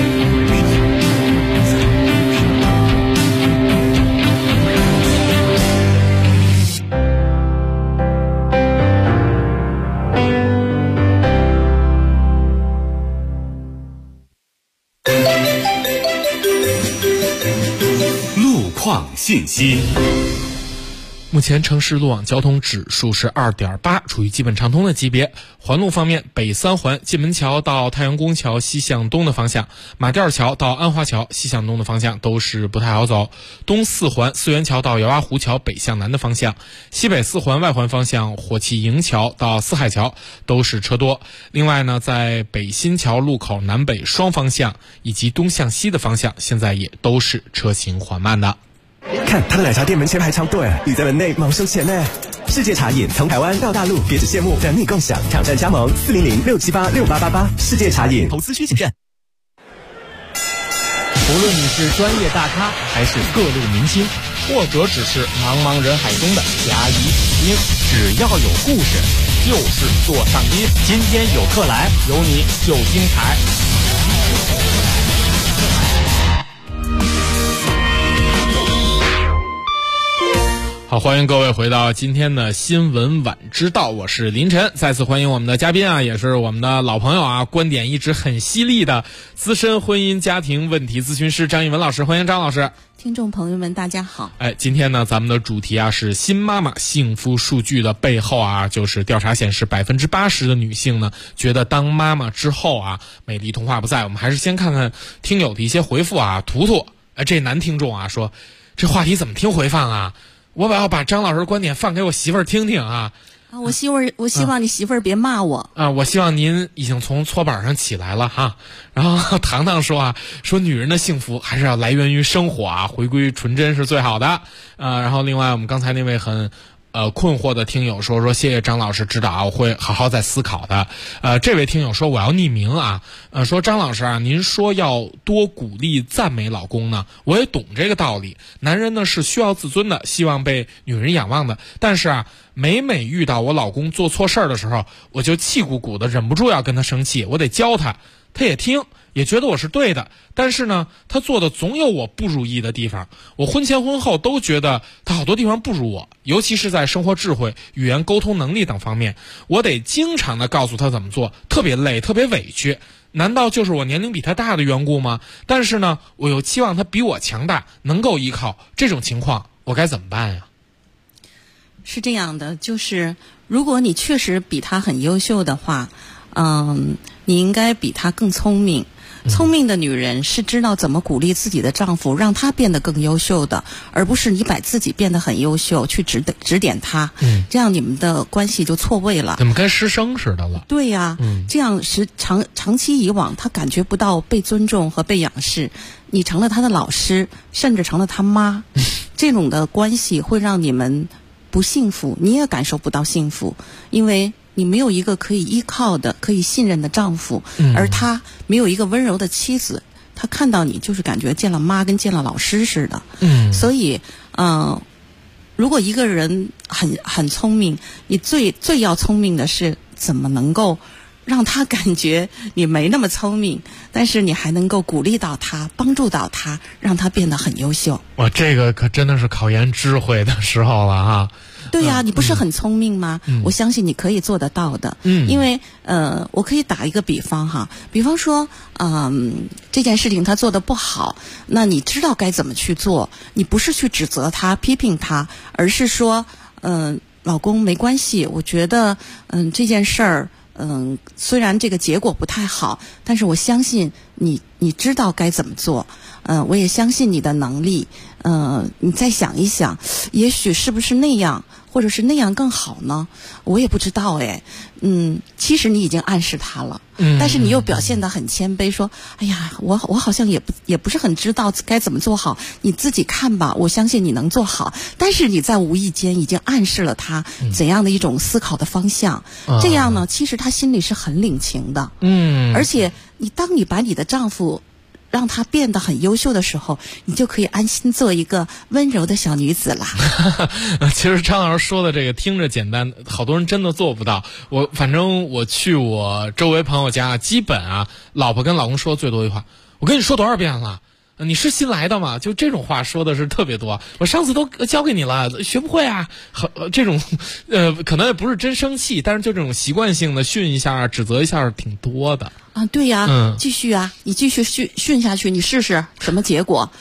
P: 路况信息。
D: 目前城市路网交通指数是 2.8， 处于基本畅通的级别。环路方面，北三环进门桥到太阳宫桥西向东的方向，马甸桥到安华桥西向东的方向都是不太好走。东四环四元桥到姚洼湖桥北向南的方向，西北四环外环方向火器营桥到四海桥都是车多。另外呢，在北新桥路口南北双方向以及东向西的方向，现在也都是车行缓慢的。
U: 看他的奶茶店门前排长队，你在门内忙收钱呢。世界茶饮从台湾到大陆，别只羡慕，等你共享，挑战加盟400-678-6888。世界茶饮，
R: 投资需谨慎。无论你是专业大咖，还是各路明星，或者只是茫茫人海中的甲乙丙丁，只要有故事，就是座上宾。今天有客来，有你就精彩。
D: 好，欢迎各位回到今天的新闻晚知道，我是林晨。再次欢迎我们的嘉宾啊，也是我们的老朋友啊，观点一直很犀利的资深婚姻家庭问题咨询师张一文老师。欢迎张老师。
K: 听众朋友们大家好。
D: 今天呢咱们的主题啊是新妈妈幸福数据的背后啊，就是调查显示80%的女性呢觉得当妈妈之后啊美丽童话不在。我们还是先看看听友的一些回复啊。图图这男听众啊说，这话题怎么听回放啊，我要把张老师的观点放给我媳妇儿听听啊！
K: 我希望你媳妇儿别骂我
D: 啊！我希望您已经从搓板上起来了哈。然后糖糖说啊，说女人的幸福还是要来源于生活啊，回归纯真是最好的。然后另外我们刚才那位很困惑的听友说谢谢张老师指导，我会好好再思考的。这位听友说我要匿名啊，说张老师啊，您说要多鼓励赞美老公呢，我也懂这个道理。男人呢是需要自尊的，希望被女人仰望的。但是啊，每遇到我老公做错事儿的时候，我就气鼓鼓的，忍不住要跟他生气。我得教他，他也听，也觉得我是对的。但是呢，他做的总有我不如意的地方。我婚前婚后都觉得他好多地方不如我，尤其是在生活智慧、语言沟通能力等方面，我得经常的告诉他怎么做，特别累，特别委屈。难道就是我年龄比他大的缘故吗？但是呢，我又期望他比我强大，能够依靠。这种情况我该怎么办呀？
K: 是这样的，就是如果你确实比他很优秀的话，你应该比他更聪明。聪明的女人是知道怎么鼓励自己的丈夫，让他变得更优秀的，而不是你把自己变得很优秀去指点他。这样你们的关系就错位了，
D: 怎么跟师生似的了？
K: 对呀，这样是长期以往，他感觉不到被尊重和被仰视，你成了他的老师，甚至成了他妈，这种的关系会让你们不幸福，你也感受不到幸福，因为你没有一个可以依靠的、可以信任的丈夫，而他没有一个温柔的妻子，他看到你就是感觉见了妈跟见了老师似的。所以如果一个人很聪明，你最要聪明的是怎么能够让他感觉你没那么聪明，但是你还能够鼓励到他，帮助到他，让他变得很优秀。
D: 哇，这个可真的是考验智慧的时候了哈。
K: 对呀，你不是很聪明吗？我相信你可以做得到的。因为我可以打一个比方哈，比方说这件事情他做得不好，那你知道该怎么去做，你不是去指责他、批评他，而是说老公没关系，我觉得这件事儿虽然这个结果不太好，但是我相信你知道该怎么做，我也相信你的能力，你再想一想，也许是不是那样，或者是那样更好呢？我也不知道其实你已经暗示他了，但是你又表现得很谦卑，说哎呀，我好像也不是很知道该怎么做好，你自己看吧，我相信你能做好。但是你在无意间已经暗示了他怎样的一种思考的方向，这样呢，其实他心里是很领情的。而且当你把你的丈夫让他变得很优秀的时候，你就可以安心做一个温柔的小女子啦。
D: 其实张老师说的这个听着简单，好多人真的做不到。反正我去我周围朋友家，基本老婆跟老公说最多一句话，我跟你说多少遍了，你是新来的吗？就这种话说的是特别多。我上次都教给你了，学不会啊。这种可能也不是真生气，但是就这种习惯性的训一下、指责一下挺多的。
K: 对呀，继续啊，你继续训下去，你试试什么结果？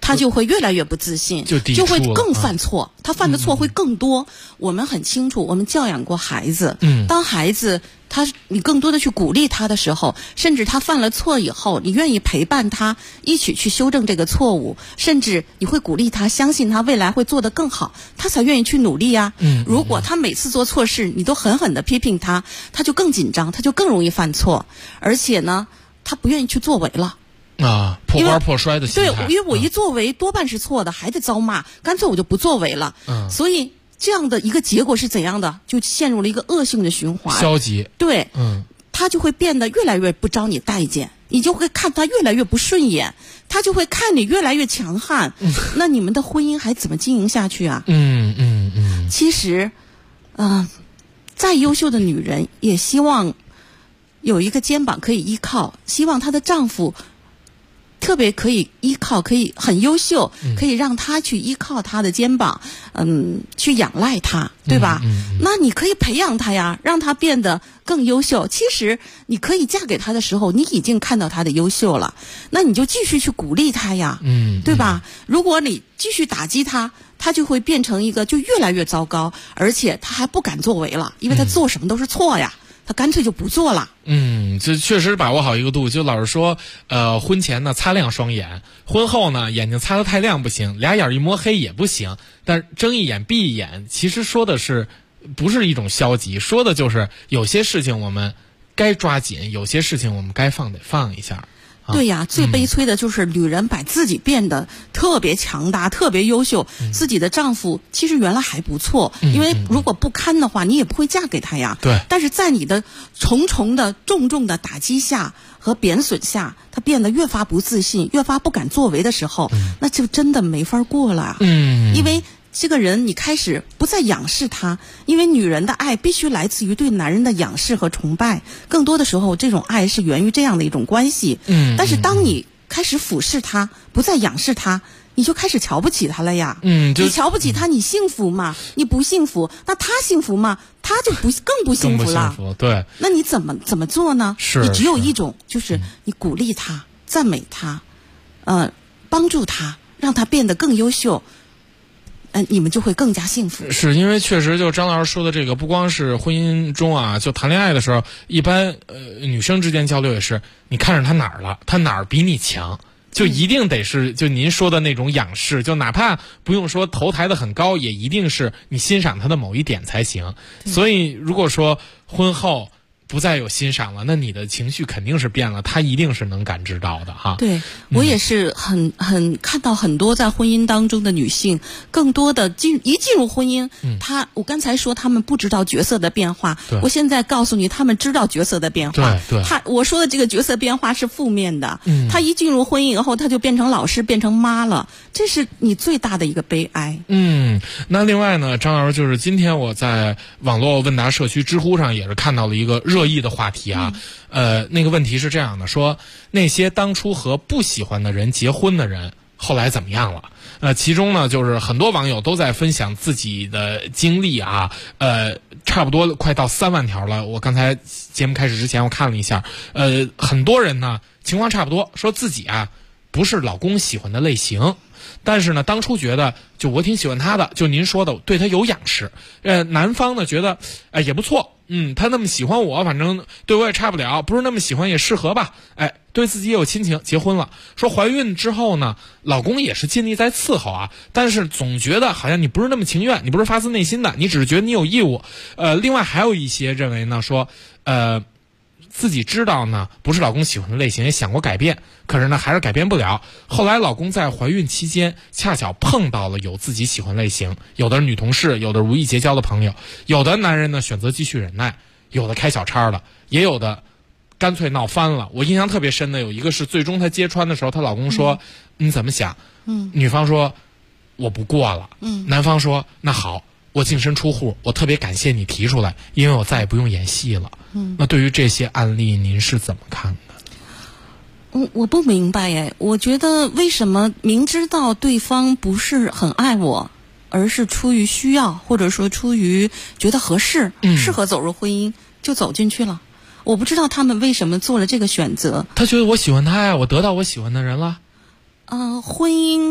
K: 他就会越来越不自信，就会更犯错，他犯的错会更多。我们很清楚，我们教养过孩子，当孩子你更多的去鼓励他的时候，甚至他犯了错以后，你愿意陪伴他一起去修正这个错误，甚至你会鼓励他，相信他未来会做得更好，他才愿意去努力呀。如果他每次做错事你都狠狠地批评他，他就更紧张，他就更容易犯错，而且呢他不愿意去作为了
D: 啊，破罐破摔的心态。
K: 对，因为我一作为多半是错的，还得遭骂，干脆我就不作为了。所以这样的一个结果是怎样的？就陷入了一个恶性的循环，
D: 消极。
K: 对，他就会变得越来越不招你待见，你就会看他越来越不顺眼，他就会看你越来越强悍。那你们的婚姻还怎么经营下去啊？其实，再优秀的女人也希望有一个肩膀可以依靠，希望她的丈夫特别可以依靠，可以很优秀，可以让她去依靠她的肩膀，去仰赖她，对吧？那你可以培养她呀，让她变得更优秀。其实你可以嫁给他的时候，你已经看到他的优秀了，那你就继续去鼓励他呀，对吧？如果你继续打击他，他就会变成一个就越来越糟糕，而且他还不敢作为了，因为他做什么都是错呀。他干脆就不做了。
D: 这确实把握好一个度。就老是说，婚前呢擦亮双眼，婚后呢眼睛擦得太亮不行，俩眼一摸黑也不行。但睁一眼闭一眼，其实说的是不是一种消极，说的就是有些事情我们该抓紧，有些事情我们该放得放一下。
K: 对呀，最悲催的就是女人把自己变得特别强大，特别优秀，自己的丈夫其实原来还不错，因为如果不堪的话，你也不会嫁给他呀。
D: 对。
K: 但是在你的重重的重重的打击下和贬损下，他变得越发不自信，越发不敢作为的时候，那就真的没法过了。因为这个人你开始不再仰视他，因为女人的爱必须来自于对男人的仰视和崇拜，更多的时候这种爱是源于这样的一种关系。但是当你开始俯视他，不再仰视他，你就开始瞧不起他了呀。你瞧不起他，你幸福吗？你不幸福，那他幸福吗？他就更不幸福了。
D: 对。
K: 那你怎么做呢？你只有一种，就是你鼓励他，赞美他，帮助他，让他变得更优秀。你们就会更加幸福。
D: 是因为确实就张老师说的这个，不光是婚姻中啊，就谈恋爱的时候，一般女生之间交流也是，你看上他哪儿了，他哪儿比你强，就一定得是就您说的那种仰视，就哪怕不用说头抬得很高，也一定是你欣赏他的某一点才行。所以如果说婚后不再有欣赏了，那你的情绪肯定是变了，他一定是能感知到的哈。
K: 对，我也是很看到很多在婚姻当中的女性，更多的进入婚姻，我刚才说他们不知道角色的变化，我现在告诉你，他们知道角色的变化。
D: 对，
K: 我说的这个角色变化是负面的，他一进入婚姻以后，他就变成老师，变成妈了，这是你最大的一个悲哀。
D: 那另外呢，张老师就是今天我在网络问答社区知乎上也是看到了一个热议的话题啊，那个问题是这样的，说那些当初和不喜欢的人结婚的人后来怎么样了？其中呢，就是很多网友都在分享自己的经历啊，差不多快到3万条了。我刚才节目开始之前我看了一下，很多人呢情况差不多，说自己啊不是老公喜欢的类型。但是呢，当初觉得就我挺喜欢他的，就您说的对他有仰视。男方呢觉得也不错，他那么喜欢我，反正对我也差不了，不是那么喜欢也适合吧。对自己也有亲情，结婚了。说怀孕之后呢，老公也是尽力在伺候啊，但是总觉得好像你不是那么情愿，你不是发自内心的，你只是觉得你有义务。另外还有一些认为呢，说自己知道呢不是老公喜欢的类型，也想过改变，可是呢还是改变不了。后来老公在怀孕期间恰巧碰到了有自己喜欢类型，有的是女同事，有的如意结交的朋友，有的男人呢选择继续忍耐，有的开小差了，也有的干脆闹翻了。我印象特别深的有一个是最终她揭穿的时候，她老公说你怎么想？女方说我不过了。男方说那好，我净身出户，我特别感谢你提出来，因为我再也不用演戏了。那对于这些案例您是怎么看的？
K: 我不明白耶，我觉得为什么明知道对方不是很爱我，而是出于需要，或者说出于觉得合适，适合走入婚姻，就走进去了。我不知道他们为什么做了这个选择。
D: 他觉得我喜欢他呀，我得到我喜欢的人了。
K: 婚姻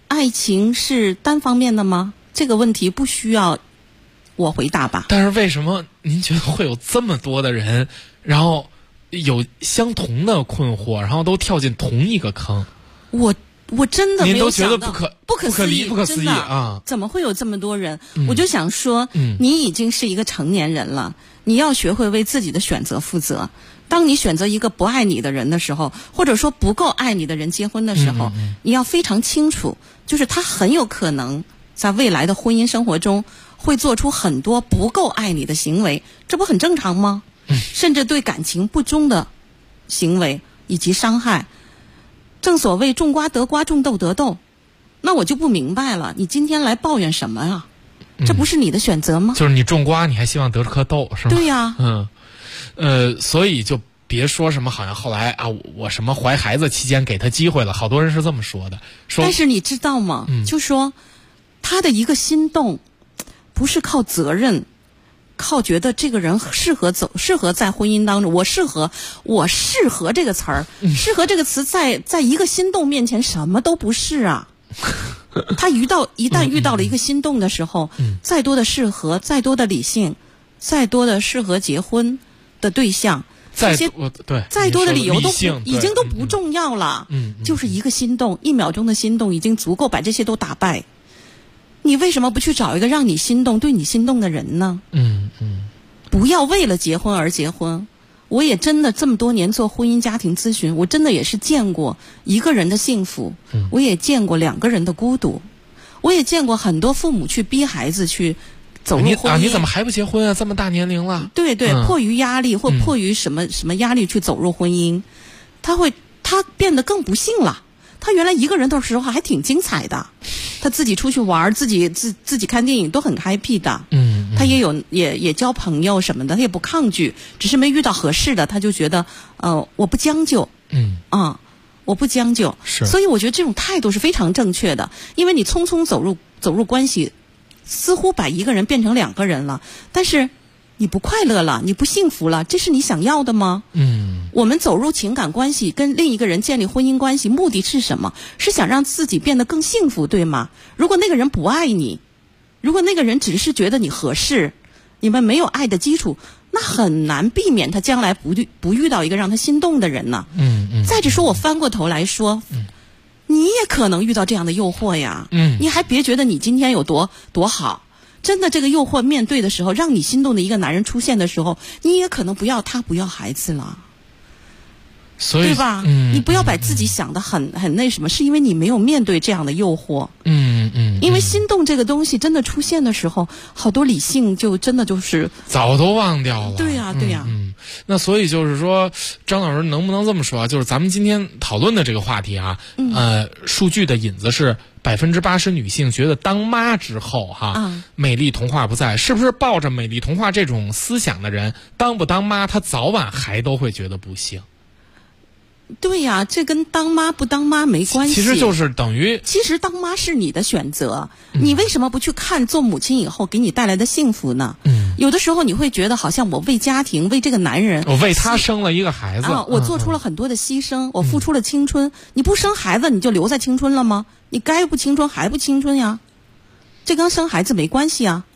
K: 爱情是单方面的吗？这个问题不需要我回答吧。
D: 但是为什么您觉得会有这么多的人，然后有相同的困惑，然后都跳进同一个坑？
K: 我真的没有想到，
D: 您都觉得不可思议啊！
K: 怎么会有这么多人？我就想说，你已经是一个成年人了，你要学会为自己的选择负责。当你选择一个不爱你的人的时候，或者说不够爱你的人结婚的时候，你要非常清楚，就是他很有可能在未来的婚姻生活中会做出很多不够爱你的行为，这不很正常吗？甚至对感情不忠的行为以及伤害。正所谓种瓜得瓜，种豆得豆，那我就不明白了，你今天来抱怨什么啊？这不是你的选择吗？
D: 就是你种瓜，你还希望得颗豆，是吗？
K: 对呀。
D: 所以就别说什么好像后来啊，我什么怀孩子期间给他机会了，好多人是这么说的。
K: 但是你知道吗？就说他的一个心动，不是靠责任，靠觉得这个人适合在婚姻当中，我适合这个词儿，适合这个词在一个心动面前什么都不是啊。他一旦遇到了一个心动的时候，再多的适合，再多的理性，再多的适合结婚的对象，这些再多的理由都已经都不重要了。就是一个心动，1秒钟的心动已经足够把这些都打败。你为什么不去找一个让你心动、对你心动的人呢？不要为了结婚而结婚。我也真的这么多年做婚姻家庭咨询，我真的也是见过一个人的幸福，我也见过2个人的孤独，我也见过很多父母去逼孩子去走入婚姻。
D: 你怎么还不结婚啊？这么大年龄了。
K: 对，迫于压力或迫于什么压力去走入婚姻，他变得更不幸了。他原来一个人的时候还挺精彩的，他自己出去玩，自己看电影都很 happy 的。他也交朋友什么的，他也不抗拒，只是没遇到合适的，他就觉得我不将就。我不将就。所以我觉得这种态度是非常正确的，因为你匆匆走入关系，似乎把一个人变成2个人了，但是你不快乐了，你不幸福了，这是你想要的吗？我们走入情感关系，跟另一个人建立婚姻关系，目的是什么？是想让自己变得更幸福，对吗？如果那个人不爱你，如果那个人只是觉得你合适，你们没有爱的基础，那很难避免他将来不遇到一个让他心动的人呢。再者说，我翻过头来说，你也可能遇到这样的诱惑呀。你还别觉得你今天有多好。真的，这个诱惑面对的时候，让你心动的一个男人出现的时候，你也可能不要他，不要孩子了，
D: 所以
K: 对吧？你不要把自己想得很那什么，是因为你没有面对这样的诱惑。因为心动这个东西真的出现的时候，好多理性就真的就是
D: 早都忘掉了。
K: 对呀。
D: 那所以就是说，张老师能不能这么说啊？就是咱们今天讨论的这个话题啊，数据的引子是80%女性觉得当妈之后美丽童话不在，是不是抱着美丽童话这种思想的人，当不当妈，她早晚还都会觉得不幸？
K: 对呀，这跟当妈不当妈没关系。
D: 其实就是等于，
K: 其实当妈是你的选择，你为什么不去看做母亲以后给你带来的幸福呢？有的时候你会觉得好像我为家庭，为这个男人，
D: 我为他生了一个孩子
K: 我做出了很多的牺牲，我付出了青春。你不生孩子，你就留在青春了吗？你该不青春还不青春呀？这跟生孩子没关系啊。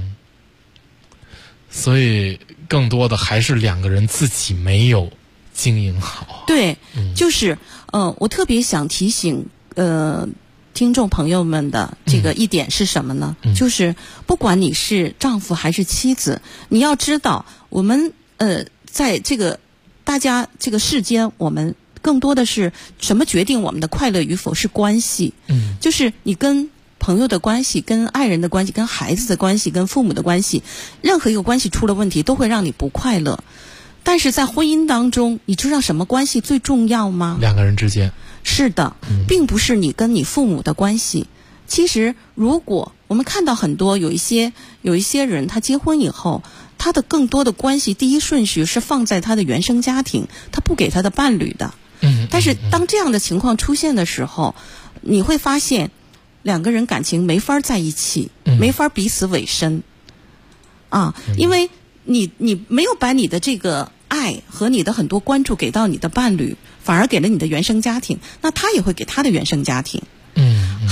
D: 所以更多的还是2个人自己没有经营好。
K: 对，就是我特别想提醒听众朋友们的这个一点是什么呢？就是不管你是丈夫还是妻子，你要知道，我们在这个大家这个世间，我们更多的是什么决定我们的快乐与否？是关系。就是你跟朋友的关系，跟爱人的关系，跟孩子的关系，跟父母的关系，任何一个关系出了问题，都会让你不快乐。但是在婚姻当中，你知道什么关系最重要吗
D: ？2个人之间。
K: 是的，并不是你跟你父母的关系。其实，如果我们看到很多有一些人，他结婚以后，他的更多的关系第一顺序是放在他的原生家庭，他不给他的伴侣的。但是当这样的情况出现的时候，你会发现2个人感情没法在一起，没法彼此委身因为你没有把你的这个爱和你的很多关注给到你的伴侣，反而给了你的原生家庭，那他也会给他的原生家庭。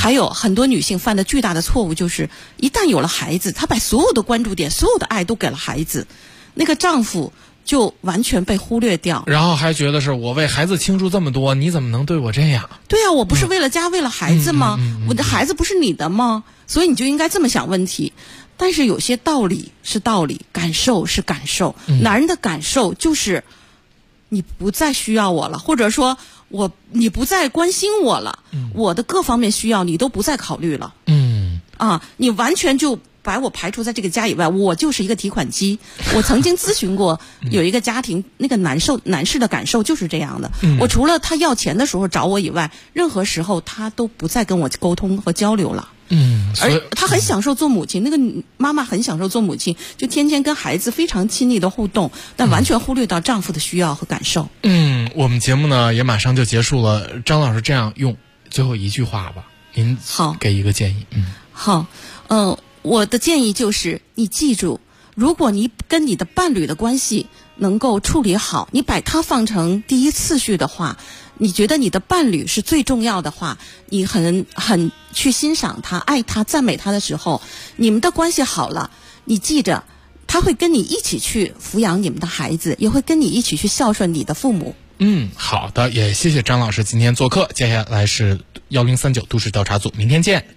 K: 还有很多女性犯的巨大的错误就是，一旦有了孩子，她把所有的关注点、所有的爱都给了孩子，那个丈夫就完全被忽略掉，
D: 然后还觉得是我为孩子倾注这么多，你怎么能对我这样？
K: 对啊，我不是为了家、为了孩子吗？我的孩子不是你的吗？所以你就应该这么想问题。但是有些道理是道理，感受是感受。男人的感受就是你不再需要我了，或者说你不再关心我了，我的各方面需要你都不再考虑了。你完全就把我排除在这个家以外，我就是一个提款机。我曾经咨询过有一个家庭，那个男士的感受就是这样的。我除了他要钱的时候找我以外，任何时候他都不再跟我沟通和交流了。而他很享受做母亲，那个妈妈很享受做母亲，就天天跟孩子非常亲密的互动，但完全忽略到丈夫的需要和感受。
D: 我们节目呢也马上就结束了，张老师这样用最后一句话吧，您好给一个建议。
K: 好，我的建议就是，你记住，如果你跟你的伴侣的关系能够处理好，你把他放成第一次序的话，你觉得你的伴侣是最重要的话，你很去欣赏他、爱他、赞美他的时候，你们的关系好了，你记着，他会跟你一起去抚养你们的孩子，也会跟你一起去孝顺你的父母。
D: 好的，也谢谢张老师今天做客。接下来是1039都市调查组，明天见。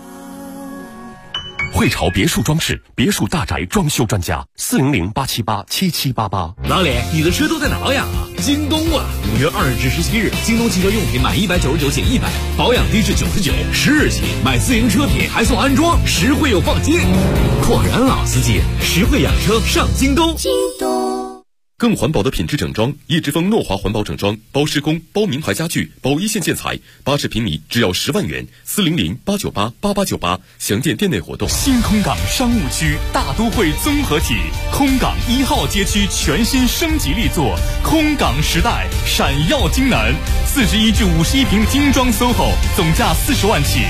L: 汇潮别墅装饰，别墅大宅装修专家，400-878-7788。
Q: 老李，你的车都在哪保养啊？京东啊！5月2日至17日，京东汽车用品满199减100，保养低至99，10日起买自行车品还送安装，实惠又放心。果然老司机，实惠养车上京东。
J: 京东。
P: 更环保的品质整装，叶之峰诺华环保整装，包施工，包名牌家具，包一线建材，80平米只要10万元，400-898-8898，详见店内活动。
I: 新空港商务区大都会综合体，空港1号街区全新升级力作，空港时代闪耀京南，41至51平精装 SOHO， 总价40万起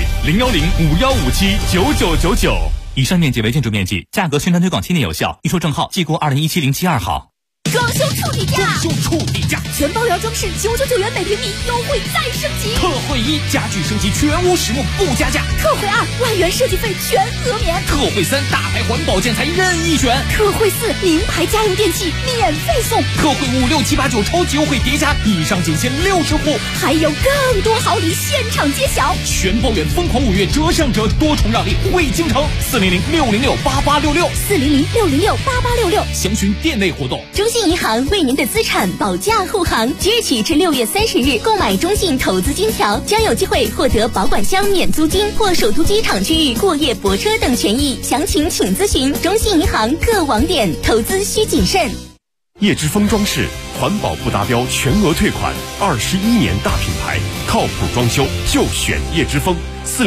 I: ，010-5157-9999。
A: 以上面积为建筑面积，价格宣传推广7年有效，预售证号记过2017-072号。
S: 装修处底价，全包圆装饰999元每平米，优惠再升级。
C: 特惠1，家具升级全屋实木不加价。
S: 特惠2，万元设计费全额免。
C: 特惠3，大牌环保建材任意选。
S: 特惠4，名牌家用电器免费送。
C: 特惠5、6、7、8、9超级优惠叠加，以上仅限60户，
S: 还有更多好礼现场揭晓。
C: 全包圆疯狂5月折上折，多重让利惠京城，400-606-8866，400-606-8866，详询店内活动。
N: 中信银行为您的资产保驾护航，即日起至6月30日，购买中信投资金条将有机会获得保管箱免租金或首都机场区域过夜泊车等权益。详情请咨询中信银行各网点。投资需谨慎。
L: 叶之峰装饰，环保不达标全额退款，21年大品牌，靠谱装修就选叶之峰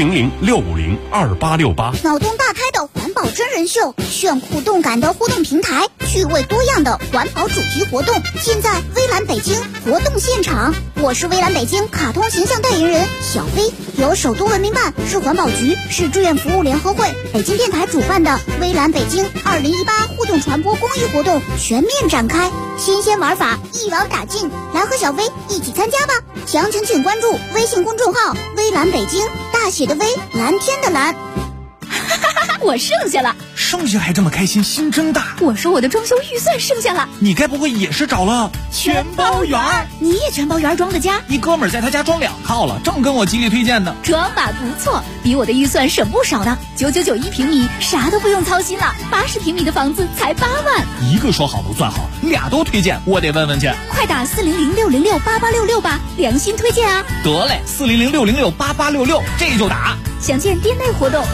L: ，400-650-2868。
S: 脑洞大开的环保真人秀，炫酷动感的互动平台，趣味多样的环保主题活动，现在微蓝北京活动现场。我是微蓝北京卡通形象代言人小薇，由首都文明办、市环保局、市志愿服务联合会、北京电台主办的微蓝北京2018互动传播公益活动全面展开，新鲜玩法一网打尽，来和小薇一起参加吧！详情请关注微信公众号微蓝北京，大写的微，蓝天的蓝。我剩下了，
C: 剩下还这么开心，心真大。
S: 我说我的装修预算剩下了，
C: 你该不会也是找了全包圆？
S: 你也全包圆装的家？
C: 一哥们儿在他家装2套了，正跟我极力推荐呢。
S: 装吧不错，比我的预算省不少呢。999平米，啥都不用操心了。80平米的房子才8万。
C: 一个说好不算好，俩都推荐，我得问问去。
S: 快打400-606-8866吧，良心推荐啊！
C: 得嘞，400-606-8866，这就打。
S: 详见店内活动。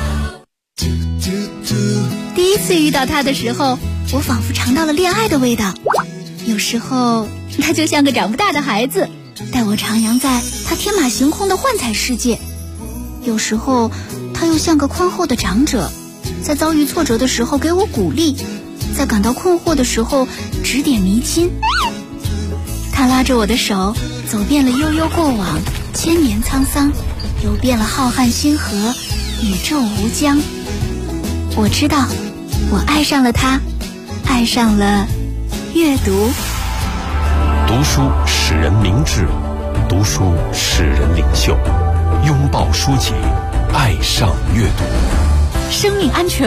S: 第一次遇到他的时候，我仿佛尝到了恋爱的味道。有时候他就像个长不大的孩子，带我徜徉在他天马行空的幻彩世界。有时候他又像个宽厚的长者，在遭遇挫折的时候给我鼓励，在感到困惑的时候指点迷津。他拉着我的手，走遍了悠悠过往，千年沧桑，游遍了浩瀚星河，宇宙无疆。我知道，我爱上了他，爱上了阅读。
L: 读书使人明智，读书使人领袖。拥抱书籍，
P: 爱上阅读。
O: 生命安全